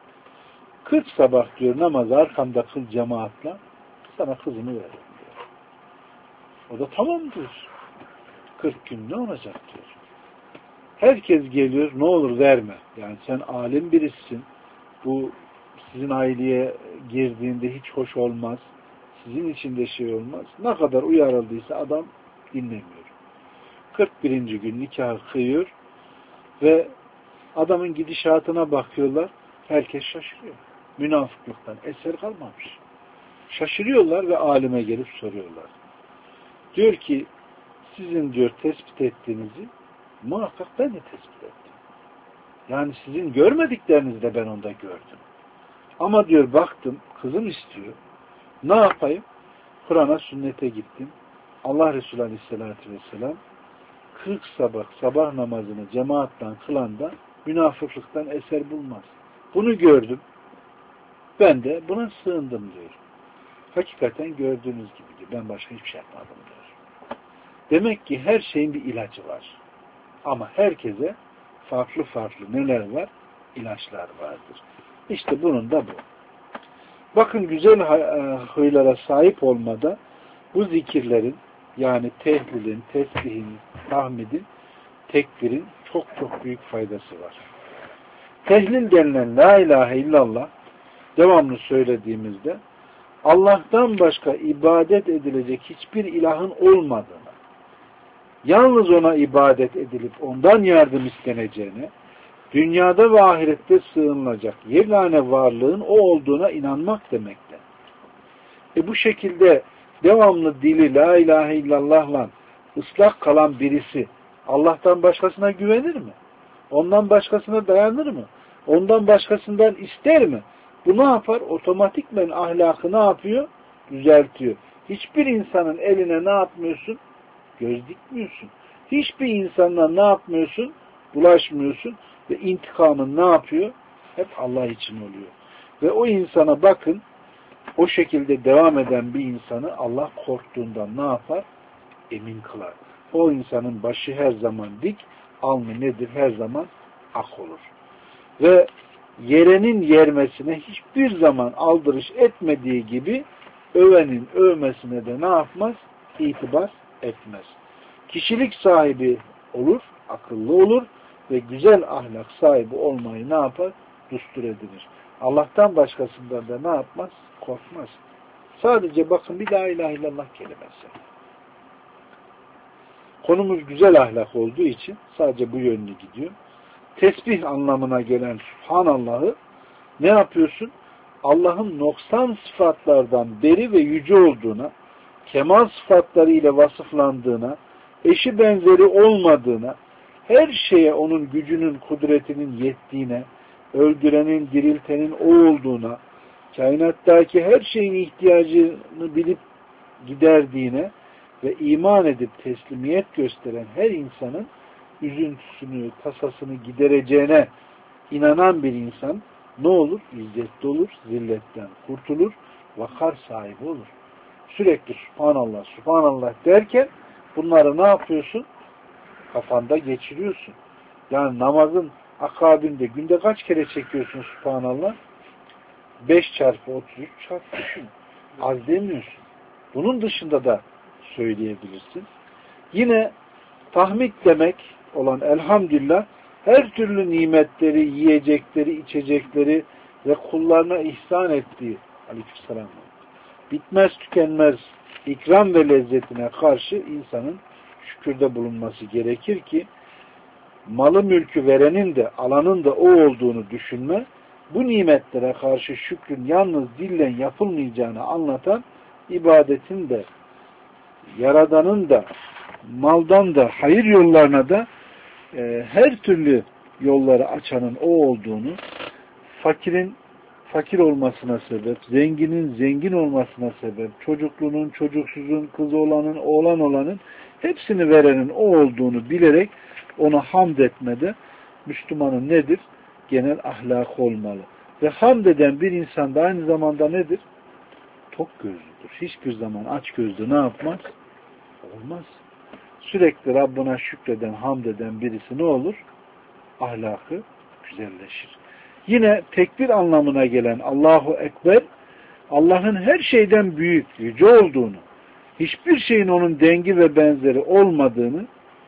40 sabah diyor namazı arkamda kıl cemaatla sana kızımı veririm diyor. O da tamam diyor. 40 gün ne olacak diyor. Herkes geliyor ne olur verme. Yani sen alim birisin. Bu sizin aileye girdiğinde hiç hoş olmaz. Sizin için de şey olmaz. Ne kadar uyarıldıysa adam dinlemiyor. 41. gün nikahı kıyıyor ve adamın gidişatına bakıyorlar. Herkes şaşırıyor. Münafıklıktan eser kalmamış. Şaşırıyorlar ve alime gelip soruyorlar. Diyor ki sizin diyor tespit ettiğinizi muhakkak ben de tespit ettim. Yani sizin görmediklerinizi de ben onda gördüm. Ama diyor baktım kızım istiyor. Ne yapayım? Kur'an'a sünnete gittim. Allah Resulü Aleyhisselatü Vesselam 40 sabah namazını cemaatle kılan da münafıklıktan eser bulmaz. Bunu gördüm. Ben de buna sığındım diyor. Hakikaten gördüğünüz gibi diyor. Ben başka hiçbir şey yapmadım diyor. Demek ki her şeyin bir ilacı var. Ama herkese farklı neler var? İlaçlar vardır. İşte bunun da bu. Bakın güzel huylara sahip olmada bu zikirlerin yani tehlilin, tesbihin, tahmidin, tekbirin çok büyük faydası var. Tehlil denilen la ilahe illallah devamlı söylediğimizde Allah'tan başka ibadet edilecek hiçbir ilahın olmadığını, yalnız ona ibadet edilip ondan yardım isteneceğine, dünyada ve ahirette sığınılacak yegane varlığın o olduğuna inanmak demektir. Bu şekilde devamlı dili la ilahe illallah'la ıslak kalan birisi Allah'tan başkasına güvenir mi? Ondan başkasına dayanır mı? Ondan başkasından ister mi? Bu ne yapar? Otomatikmen ahlakı ne yapıyor? Düzeltiyor. Hiçbir insanın eline ne yapmıyorsun? Göz dikmiyorsun. Hiçbir insanla ne yapmıyorsun? Bulaşmıyorsun. Ve intikamın ne yapıyor? Hep Allah için oluyor. Ve o insana bakın, o şekilde devam eden bir insanı Allah korktuğundan ne yapar? Emin kılar. O insanın başı her zaman dik, alnı nedir? Her zaman ak olur. Ve yerenin yermesine hiçbir zaman aldırış etmediği gibi övenin övmesine de ne yapmaz? İtibar etmez. Kişilik sahibi olur, akıllı olur ve güzel ahlak sahibi olmayı ne yapar? Düstur edilir. Allah'tan başkasından da ne yapmaz? Korkmaz. Sadece bakın bir la ilahe illallah kelimesi. Konumuz güzel ahlak olduğu için sadece bu yönlü gidiyor. Tesbih anlamına gelen Subhanallah'ı ne yapıyorsun? Allah'ın noksan sıfatlardan beri ve yüce olduğuna, kemal sıfatları ile vasıflandığına, eşi benzeri olmadığına, her şeye onun gücünün, kudretinin yettiğine, öldürenin, diriltenin o olduğuna, kainattaki her şeyin ihtiyacını bilip giderdiğine ve iman edip teslimiyet gösteren her insanın üzüntüsünü, tasasını gidereceğine inanan bir insan ne olur? İzzetli olur, zilletten kurtulur, vakar sahibi olur. Sürekli Subhanallah, Subhanallah derken bunları ne yapıyorsun? Kafanda geçiriyorsun. Yani namazın akabinde günde kaç kere çekiyorsun Subhanallah? 5 çarpı 33 çarpı düşün. Az demiyorsun. Bunun dışında da söyleyebilirsin. Yine tahmid demek olan elhamdülillah her türlü nimetleri, yiyecekleri, içecekleri ve kullarına ihsan ettiği aleykümselam bitmez tükenmez ikram ve lezzetine karşı insanın şükürde bulunması gerekir ki malı mülkü verenin de alanın da o olduğunu düşünme, bu nimetlere karşı şükrün yalnız dillen yapılmayacağını anlatan ibadetin de Yaradan'ın da maldan da hayır yollarına da her türlü yolları açanın o olduğunu, fakirin fakir olmasına sebep, zenginin zengin olmasına sebep, çocukluğunun, çocuksuzun, kız olanın, oğlan olanın hepsini verenin o olduğunu bilerek ona hamd etmede Müslümanın nedir? Genel ahlakı olmalı. Ve hamd eden bir insan da aynı zamanda nedir? Tok gözlüdür. Hiçbir zaman aç gözlü ne yapmaz? Olmaz. Sürekli Rabbına şükreden, hamd eden birisi ne olur? Ahlakı güzelleşir. Yine tekbir anlamına gelen Allahu Ekber, Allah'ın her şeyden büyük, yüce olduğunu, hiçbir şeyin onun dengi ve benzeri olmadığını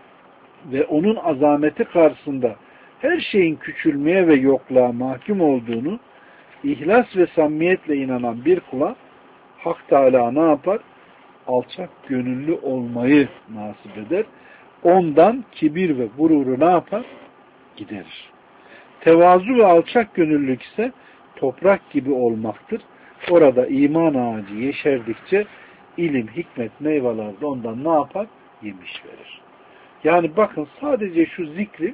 ve onun azameti karşısında her şeyin küçülmeye ve yokluğa mahkum olduğunu ihlas ve samimiyetle inanan bir kula Hak Teala ne yapar? Alçak gönüllü olmayı nasip eder. Ondan kibir ve gururu ne yapar? Giderir. Tevazu ve alçak gönüllülük ise toprak gibi olmaktır. Orada iman ağacı yeşerdikçe ilim, hikmet, meyveler de ondan ne yapar? Yemiş verir. Yani bakın sadece şu zikri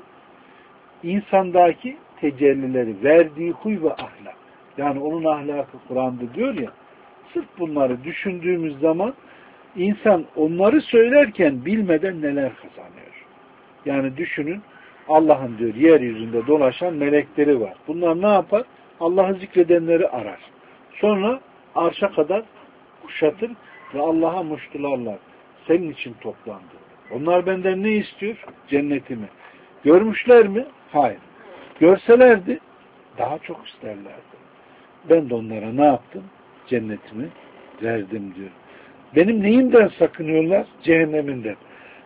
insandaki tecellileri, verdiği huy ve ahlak. Yani onun ahlakı Kur'an'da diyor ya, sırf bunları düşündüğümüz zaman insan onları söylerken bilmeden neler kazanıyor. Yani düşünün, Allah'ın diyor yeryüzünde dolaşan melekleri var. Bunlar ne yapar? Allah'ı zikredenleri arar. Sonra arşa kadar kuşatır ve Allah'a muştularlar. Senin için toplandı. Onlar benden ne istiyor? Cennetimi. Görmüşler mi? Hayır. Görselerdi daha çok isterlerdi. Ben de onlara ne yaptım? Cennetimi verdim diyor. Benim neyimden sakınıyorlar? Cehenneminden.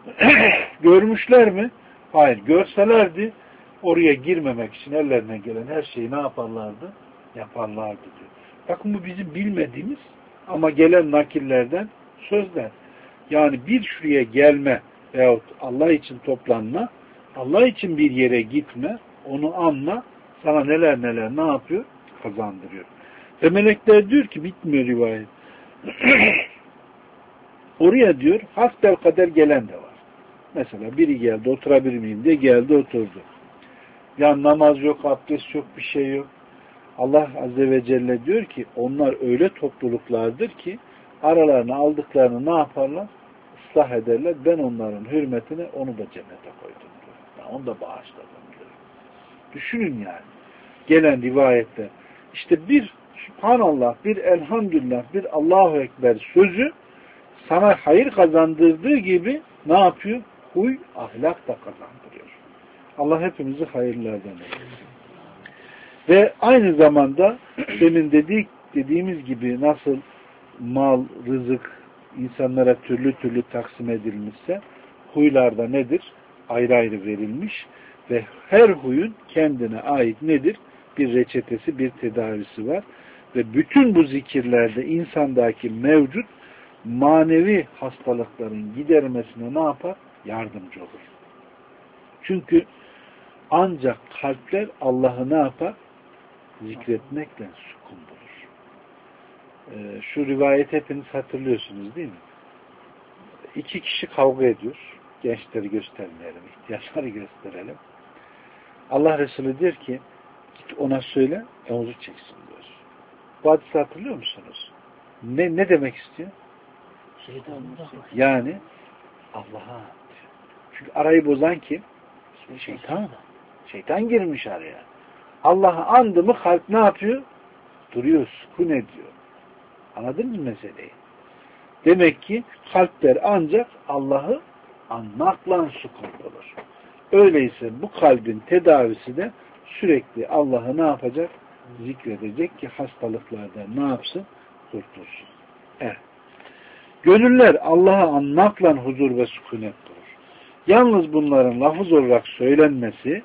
Görmüşler mi? Hayır. Görselerdi oraya girmemek için ellerine gelen her şeyi ne yaparlardı? Yaparlardı diyor. Bakın bu bizim bilmediğimiz ama gelen nakillerden sözler. Yani bir şuraya gelme veyahut Allah için toplanma, Allah için bir yere gitme, onu anla, sana neler neler ne yapıyor? Kazandırıyor. Ve melekler diyor ki, bitmiyor rivayet. Oraya diyor, hasbelkader gelen de var. Mesela biri geldi, oturabilir miyim diye geldi, oturdu. Ya namaz yok, abdest yok, bir şey yok. Allah Azze ve Celle diyor ki onlar öyle topluluklardır ki aralarına aldıklarını ne yaparlar? Islah ederler. Ben onların hürmetine onu da cennete koydum diyor. Yani onu da bağışladım diyor. Düşünün yani. Gelen rivayette işte bir Subhanallah, bir Elhamdülillah, bir Allahu Ekber sözü sana hayır kazandırdığı gibi ne yapıyor? Huy, ahlak da kazandırıyor. Allah hepimizi hayırlardan eylesin. Ve aynı zamanda demin dediğimiz gibi nasıl mal, rızık insanlara türlü türlü taksim edilmişse huylarda nedir? Ayrı ayrı verilmiş ve her huyun kendine ait nedir? Bir reçetesi, bir tedavisi var. Ve bütün bu zikirlerde insandaki mevcut manevi hastalıkların gidermesine ne yapar? Yardımcı olur. Çünkü ancak kalpler Allah'ı ne yapar? Zikretmekle sükun bulur. Şu rivayet hepiniz hatırlıyorsunuz değil mi? İki kişi kavga ediyor. Gençleri göstermeyelim, ihtiyaçları gösterelim. Allah Resulü diyor ki git ona söyle, omuzu çeksin diyor. Bu hadisi hatırlıyor musunuz? Ne demek istiyor? Yani Allah'a. Çünkü arayı bozan kim? Şeytan. Şeytan girmiş araya. Allah'ı andı mı kalp ne yapıyor? Duruyor, sükun ediyor. Anladın mı meseleyi? Demek ki kalpler ancak Allah'ı anmakla sükun olur. Öyleyse bu kalbin tedavisi de sürekli Allah'ı ne yapacak? Zikredecek ki hastalıklardan ne yapsın? Kurtulsun. Evet. Gönüller Allah'ı anmakla huzur ve sükunet bulur. Yalnız bunların lafız olarak söylenmesi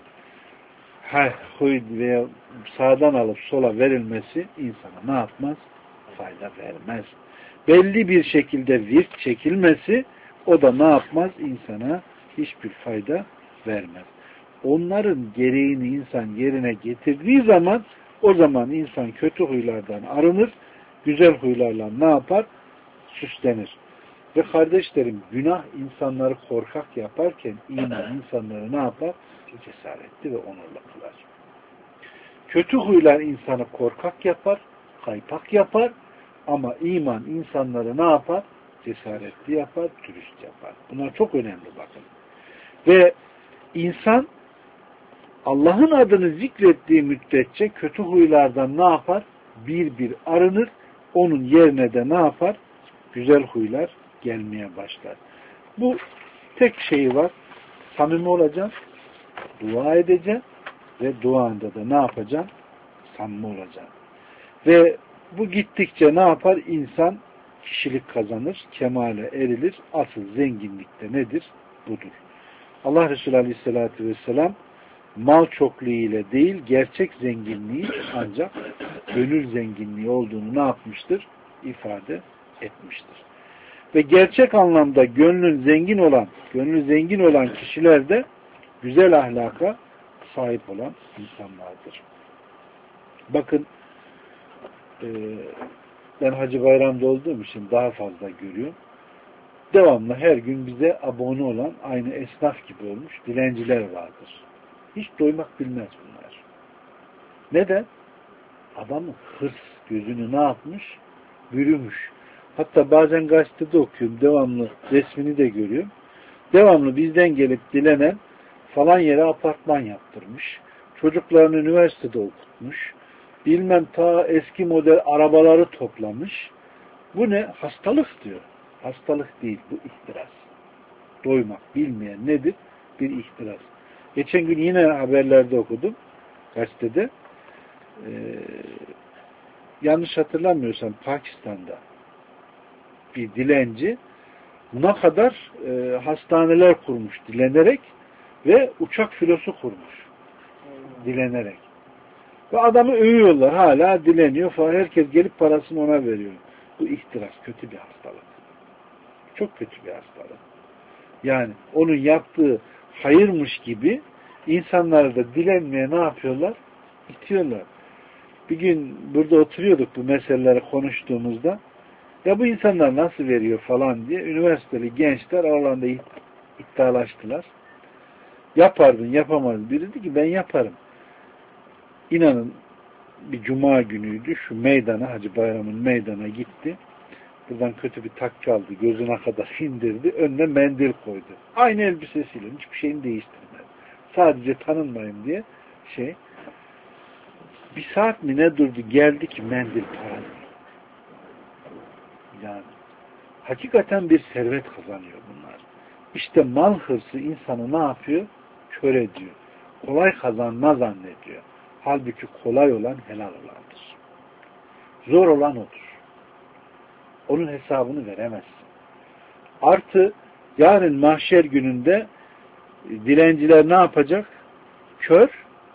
huy veya sağdan alıp sola verilmesi insana ne yapmaz? Fayda vermez. Belli bir şekilde virt çekilmesi o da ne yapmaz? İnsana hiçbir fayda vermez. Onların gereğini insan yerine getirdiği zaman o zaman insan kötü huylardan arınır, güzel huylarla ne yapar? Süslenir. Ve kardeşlerim günah insanları korkak yaparken iman insanları ne yapar? Cesaretli ve onurlu kılar. Kötü huylar insanı korkak yapar, kaypak yapar ama iman insanları ne yapar? Cesaretli yapar, dürüst yapar. Bunlar çok önemli bakın. Ve insan Allah'ın adını zikrettiği müddetçe kötü huylardan ne yapar? Bir bir arınır. Onun yerine de ne yapar? Güzel huylar gelmeye başlar. Bu tek şeyi var. Samimi olacaksın, dua edeceksin ve duanda da ne yapacaksın? Samimi olacaksın. Ve bu gittikçe ne yapar? İnsan kişilik kazanır, kemale erilir. Asıl zenginlik de nedir? Budur. Allah Resulü Aleyhisselatü Vesselam mal çokluğu ile değil, gerçek zenginliği ancak gönül zenginliği olduğunu ne yapmıştır? İfade etmiştir. Ve gerçek anlamda gönlü zengin olan kişiler de güzel ahlaka sahip olan insanlardır. Bakın ben Hacı Bayram'da olduğum için daha fazla görüyorum. Devamlı her gün bize abone olan aynı esnaf gibi olmuş dilenciler vardır. Hiç doymak bilmez bunlar. Neden? Adamın hırs gözünü ne yapmış? Bürümüş. Hatta bazen gazetede okuyorum. Devamlı resmini de görüyorum. Devamlı bizden gelip dilenen falan yere apartman yaptırmış. Çocuklarını üniversitede okutmuş. Bilmem ta eski model arabaları toplamış. Bu ne? Hastalık diyor. Hastalık değil. Bu ihtiras. Doymak bilmeyen nedir? Bir ihtiras. Geçen gün yine haberlerde okudum. Gazetede. Yanlış hatırlamıyorsam Pakistan'da bir dilenci buna kadar hastaneler kurmuş dilenerek ve uçak filosu kurmuş dilenerek. Ve adamı övüyorlar. Hala dileniyor falan. Herkes gelip parasını ona veriyor. Bu ihtiras. Kötü bir hastalık. Çok kötü bir hastalık. Yani onun yaptığı hayırmış gibi insanları da dilenmeye ne yapıyorlar? İtiyorlar. Bir gün burada oturuyorduk bu meseleleri konuştuğumuzda ya bu insanlar nasıl veriyor falan diye üniversiteli gençler aralarında iddialaştılar. Yapardın, yapamazdın. Biri dedi ki ben yaparım. İnanın bir cuma günüydü. Şu meydana, Hacı Bayram'ın meydana gitti. Buradan kötü bir takki aldı. Gözüne kadar indirdi. Önüne mendil koydu. Aynı elbisesiyle. Hiçbir şeyini değiştirmedi. Sadece tanınmayın diye bir saat mi ne durdu? Geldi ki mendil para değil. Yani hakikaten bir servet kazanıyor bunlar. İşte mal hırsı insanı ne yapıyor? Kör ediyor. Kolay kazanma zannediyor. Halbuki kolay olan helal olandır. Zor olan odur. Onun hesabını veremezsin. Artı yarın mahşer gününde dilenciler ne yapacak? Kör,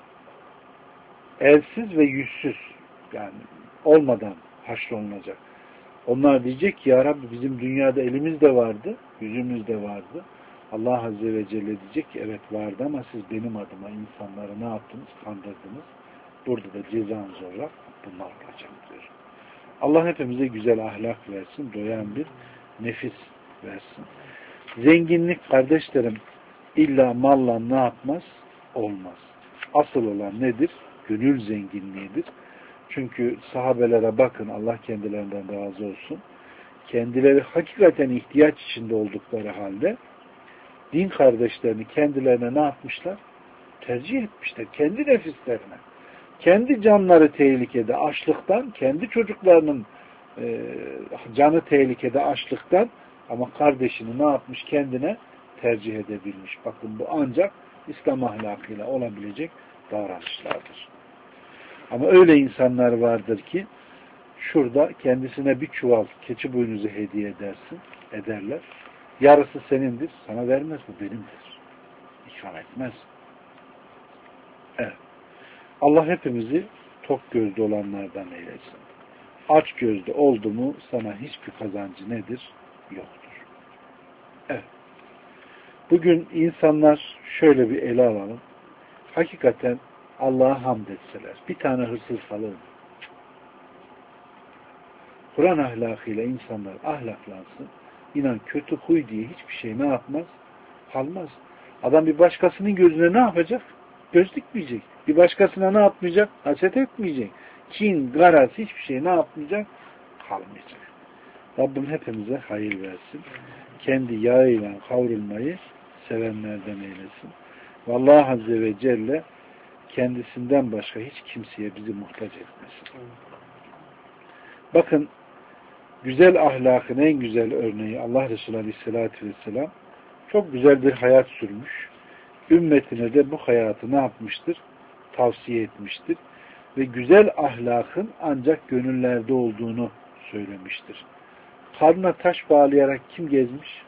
elsiz ve yüzsüz. Yani olmadan haşrolunacak. Onlar diyecek ki ya Rabbi bizim dünyada elimiz de vardı, yüzümüz de vardı. Allah Azze ve Celle diyecek ki evet vardı ama siz benim adıma insanları ne yaptınız? Kandırdınız. Burada da cezanız olarak bunlar olacak diyor. Allah hepimize güzel ahlak versin, doyan bir nefis versin. Zenginlik kardeşlerim illa malla ne yapmaz? Olmaz. Asıl olan nedir? Gönül zenginliğidir. Çünkü sahabelere bakın, Allah kendilerinden razı olsun. Kendileri hakikaten ihtiyaç içinde oldukları halde din kardeşlerini kendilerine ne yapmışlar? Tercih etmişler. Kendi nefislerine. Kendi canları tehlikede açlıktan, kendi çocuklarının canı tehlikede açlıktan ama kardeşini ne yapmış? Kendine tercih edebilmiş. Bakın bu ancak İslam ahlakıyla olabilecek davranışlardır. Ama öyle insanlar vardır ki şurada kendisine bir çuval keçi boynuzu hediye ederler. Yarısı senindir, sana vermez, bu benimdir. İkram etmez. Evet. Allah hepimizi tok gözlü olanlardan eylesin. Aç gözlü oldu mu sana hiçbir kazancı nedir? Yoktur. Evet. Bugün insanlar şöyle bir ele alalım. Hakikaten Allah'a hamd etseler. Bir tane hırsız kalır mı? Kur'an ahlakıyla insanlar ahlaklansın. İnan kötü huy diye hiçbir şey ne yapmaz? Kalmaz. Adam bir başkasının gözüne ne yapacak? Göz dikmeyecek. Bir başkasına ne yapmayacak? Haset etmeyecek. Kin, garaz hiçbir şey ne yapmayacak? Kalmayacak. Rabbim hepimize hayır versin. Kendi yağıyla kavrulmayı sevenlerden eylesin. Ve Allah Azze ve Celle kendisinden başka hiç kimseye bizi muhtaç etmesin. Bakın güzel ahlakın en güzel örneği Allah Resulü Aleyhisselatü Vesselam çok güzel bir hayat sürmüş. Ümmetine de bu hayatı ne yapmıştır? Tavsiye etmiştir. Ve güzel ahlakın ancak gönüllerde olduğunu söylemiştir. Karnına taş bağlayarak kim gezmiş?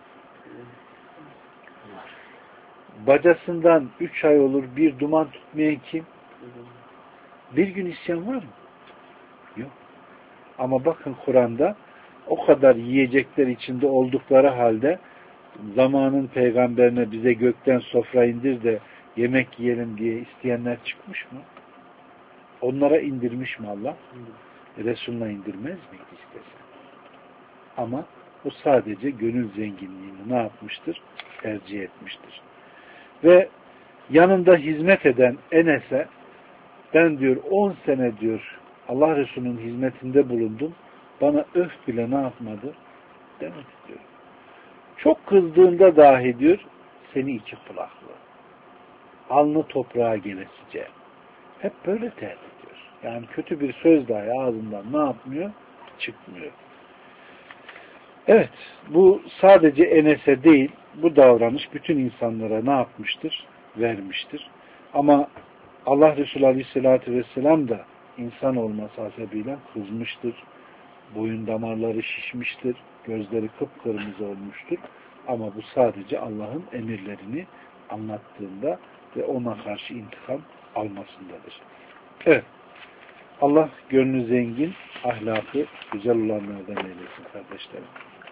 Bacasından 3 ay olur bir duman tutmayan kim? Bir gün isyan var mı? Yok. Ama bakın Kur'an'da o kadar yiyecekler içinde oldukları halde zamanın peygamberine bize gökten sofra indir de yemek yiyelim diye isteyenler çıkmış mı? Onlara indirmiş mi Allah? Resulüne indirmez miydi istesen? Ama o sadece gönül zenginliğini ne yapmıştır? Tercih etmiştir. Ve yanında hizmet eden Enes'e ben diyor 10 sene diyor Allah Resulü'nün hizmetinde bulundum. Bana öf bile ne yapmadı? Demedi diyor. Çok kızdığında dahi diyor seni iki kulaklı. Alnı toprağa gelesice. Hep böyle terk ediyor. Yani kötü bir söz dahi ağzından ne yapmıyor? Çıkmıyor. Evet. Bu sadece Enes'e değil, bu davranış bütün insanlara ne yapmıştır? Vermiştir. Ama Allah Resulü Aleyhisselatü Vesselam da insan olması hasebiyle kızmıştır. Boyun damarları şişmiştir. Gözleri kıpkırmızı olmuştur. Ama bu sadece Allah'ın emirlerini anlattığında ve ona karşı intikam almasındadır. Evet. Allah gönlü zengin, ahlakı güzel olanlardan eylesin kardeşlerim.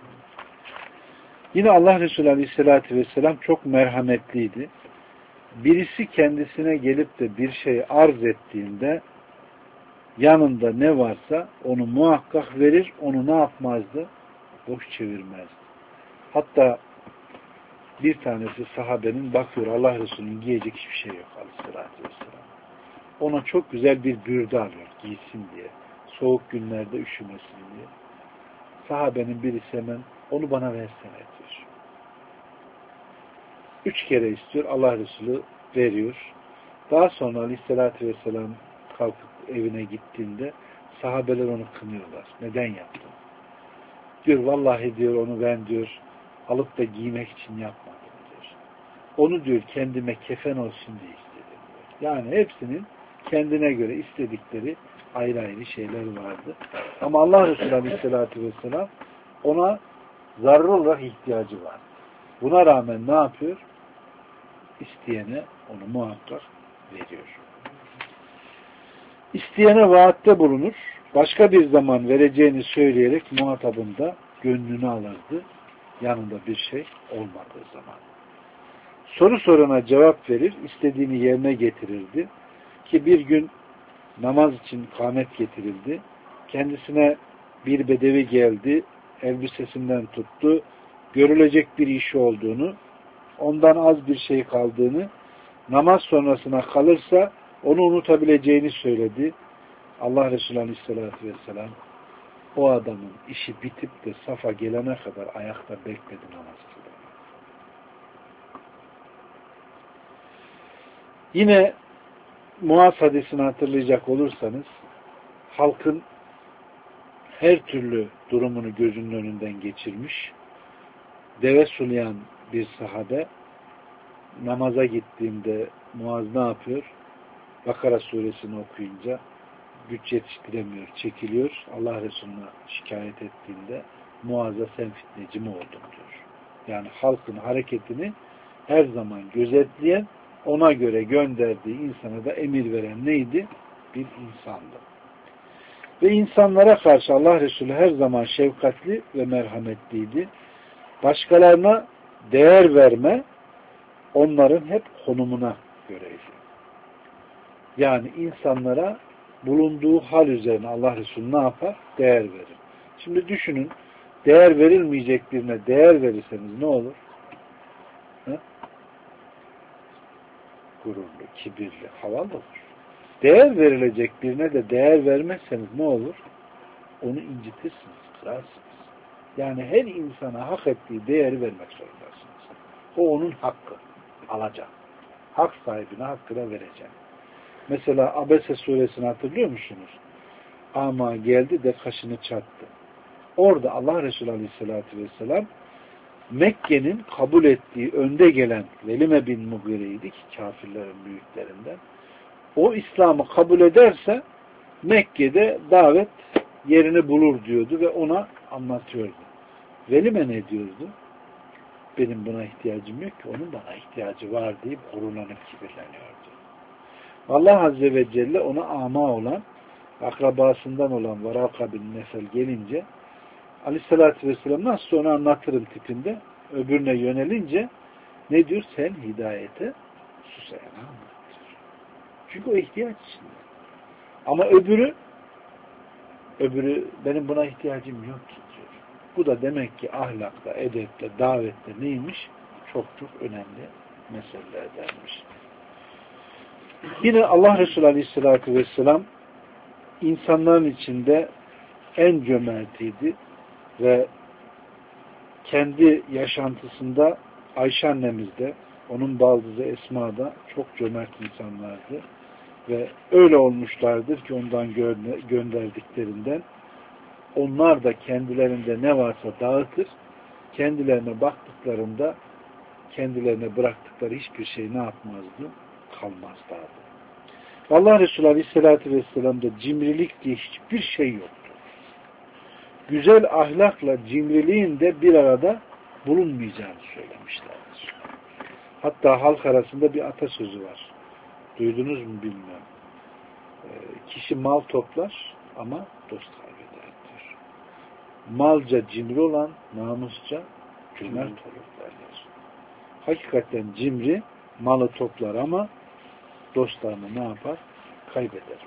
Yine Allah Resulü Aleyhisselatü Vesselam çok merhametliydi. Birisi kendisine gelip de bir şey arz ettiğinde yanında ne varsa onu muhakkak verir, onu ne yapmazdı? Boş çevirmezdi. Hatta bir tanesi sahabenin bakıyor Allah Resulü'nün giyecek hiçbir şey yok aleyhissalatü vesselam. Ona çok güzel bir bürde alıyor giysin diye. Soğuk günlerde üşümesin diye. Sahabenin birisi hemen onu bana versene diyor. 3 kere istiyor. Allah Resulü veriyor. Daha sonra aleyhissalatü vesselam kalkıp evine gittiğinde sahabeler onu kınıyorlar. Neden yaptın? Diyor vallahi diyor onu ben diyor alıp da giymek için yapmadım diyor. Onu diyor kendime kefen olsun diye istedim diyor. Yani hepsinin kendine göre istedikleri ayrı ayrı şeyler vardı. Ama Allah Resulü Aleyhisselatü Vesselam ona zararlı olarak ihtiyacı var. Buna rağmen ne yapıyor? İsteyene onu muhakkak veriyor. İsteyene vaatte bulunur. Başka bir zaman vereceğini söyleyerek muhatabın da gönlünü alırdı. Yanında bir şey olmadığı zaman. Soru sorana cevap verir, istediğini yerine getirirdi. Ki bir gün namaz için kâmet getirildi. Kendisine bir bedevi geldi, elbisesinden tuttu, görülecek bir işi olduğunu, ondan az bir şey kaldığını, namaz sonrasına kalırsa onu unutabileceğini söyledi. Allah Resulü Aleyhisselatü Vesselam o adamın işi bitip de safa gelene kadar ayakta bekledi namaz kıldı. Yine Muaz hadisini hatırlayacak olursanız halkın her türlü durumunu gözünün önünden geçirmiş, deve sulayan bir sahabe namaza gittiğinde Muaz ne yapıyor? Bakara suresini okuyunca güç yetiştiremiyor, çekiliyor. Allah Resulü'ne şikayet ettiğinde Muaz'a sen fitneci mi oldun diyor. Yani halkın hareketini her zaman gözetleyen, ona göre gönderdiği insana da emir veren neydi? Bir insandı. Ve insanlara karşı Allah Resulü her zaman şefkatli ve merhametliydi. Başkalarına değer verme, onların hep konumuna göreydi. Yani insanlara bulunduğu hal üzerine Allah Resulü ne yapar? Değer verir. Şimdi düşünün, değer verilmeyecek birine değer verirseniz ne olur? He? Gururlu, kibirli, havalı olur. Değer verilecek birine de değer vermezseniz ne olur? Onu incitirsiniz, kırarsınız. Yani her insana hak ettiği değeri vermek zorundasınız. O onun hakkı. Alacak. Hak sahibine hakkını verecek. Mesela Abese suresini hatırlıyor musunuz? Ama geldi de kaşını çattı. Orada Allah Resulü Aleyhisselatü Vesselam Mekke'nin kabul ettiği önde gelen Velime bin Mughire'ydi ki kafirlerin büyüklerinden. O İslam'ı kabul ederse Mekke'de davet yerini bulur diyordu ve ona anlatıyordu. Velime ne diyordu? Benim buna ihtiyacım yok ki, onun bana ihtiyacı var deyip gururlanıp kibirleniyordu. Allah Azze ve Celle ona ama olan, akrabasından olan Varaka bin Nefel gelince Aleyhisselatü Vesselam nasıl onu anlatırım tipinde öbürüne yönelince ne diyor? Sen hidayete susayana anlattır. Çünkü o ihtiyaç içinde. Ama öbürü benim buna ihtiyacım yok ki diyor. Bu da demek ki ahlakla, edepte, davette neymiş? Çok çok önemli meselelerdenmiş. Yine Allah Resulü Aleyhisselatü Vesselam insanların içinde en cömertiydi ve kendi yaşantısında Ayşe annemiz de, onun baldızı Esma da çok cömert insanlardı ve öyle olmuşlardır ki ondan gönderdiklerinden onlar da kendilerinde ne varsa dağıtır, kendilerine baktıklarında kendilerine bıraktıkları hiçbir şey ne yapmazdı? Kalmazlardı. Allah Resulü Aleyhisselatü Vesselam'da cimrilik diye hiçbir şey yoktu. Güzel ahlakla cimriliğin de bir arada bulunmayacağını söylemişlerdir. Hatta halk arasında bir atasözü var. Duydunuz mu bilmiyorum. Kişi mal toplar ama dost kaybeder diyor. Malca cimri olan namusça cömert olur derler. Hakikaten cimri malı toplar ama dostlarını ne yapar? Kaybeder.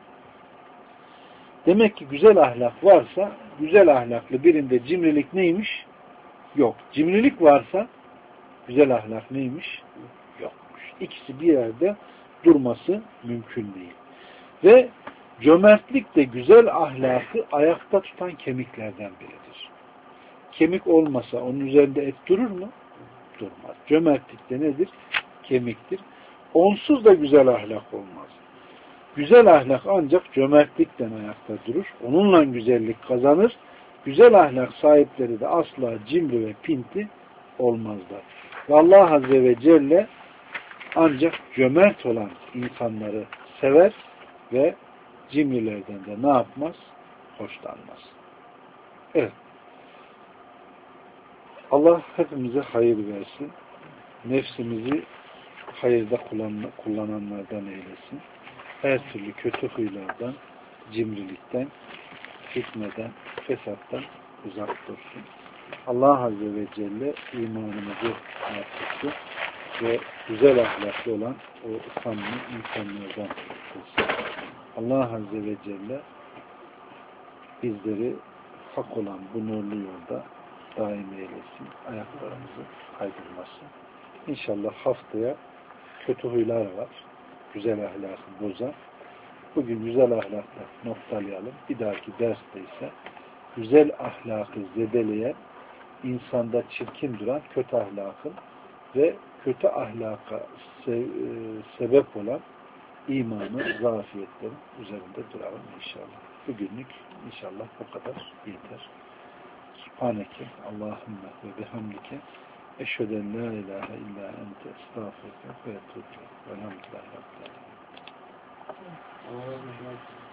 Demek ki güzel ahlak varsa, güzel ahlaklı birinde cimrilik neymiş? Yok. Cimrilik varsa güzel ahlak neymiş? Yokmuş. İkisi bir yerde durması mümkün değil. Ve cömertlik de güzel ahlakı ayakta tutan kemiklerden biridir. Kemik olmasa onun üzerinde et durur mu? Durmaz. Cömertlik de nedir? Kemiktir. Onsuz da güzel ahlak olmaz. Güzel ahlak ancak cömertlikten ayakta durur. Onunla güzellik kazanır. Güzel ahlak sahipleri de asla cimri ve pinti olmazlar. Ve Allah Azze ve Celle ancak cömert olan insanları sever ve cimrilerden de ne yapmaz? Hoşlanmaz. Evet. Allah hepimize hayır versin. Nefsimizi hayırda kullananlardan eylesin. Her türlü kötü huylardan, cimrilikten, fitneden, fesattan uzak dursun. Allah Azze ve Celle imanımızı artırsın ve güzel ahlaklı olan o samimi insanlardan kılsın. Allah Azze ve Celle bizleri hak olan bu nurlu yolda daim eylesin. Ayaklarımızı kaydırmasın. İnşallah haftaya kötü huylar var. Güzel ahlakı bozan. Bugün güzel ahlakla noktalayalım. Bir dahaki derste ise güzel ahlakı zedeleyen, insanda çirkin duran kötü ahlakın ve kötü ahlaka sebep olan imanın, zafiyetlerin üzerinde duralım inşallah. Bugünlük inşallah bu kadar yeter. Subhaneke Allahümme ve bihamdike eşheden la ilahe illa ente estağfurke ve etûbü. Velhamdülillahi Rabbil alemin.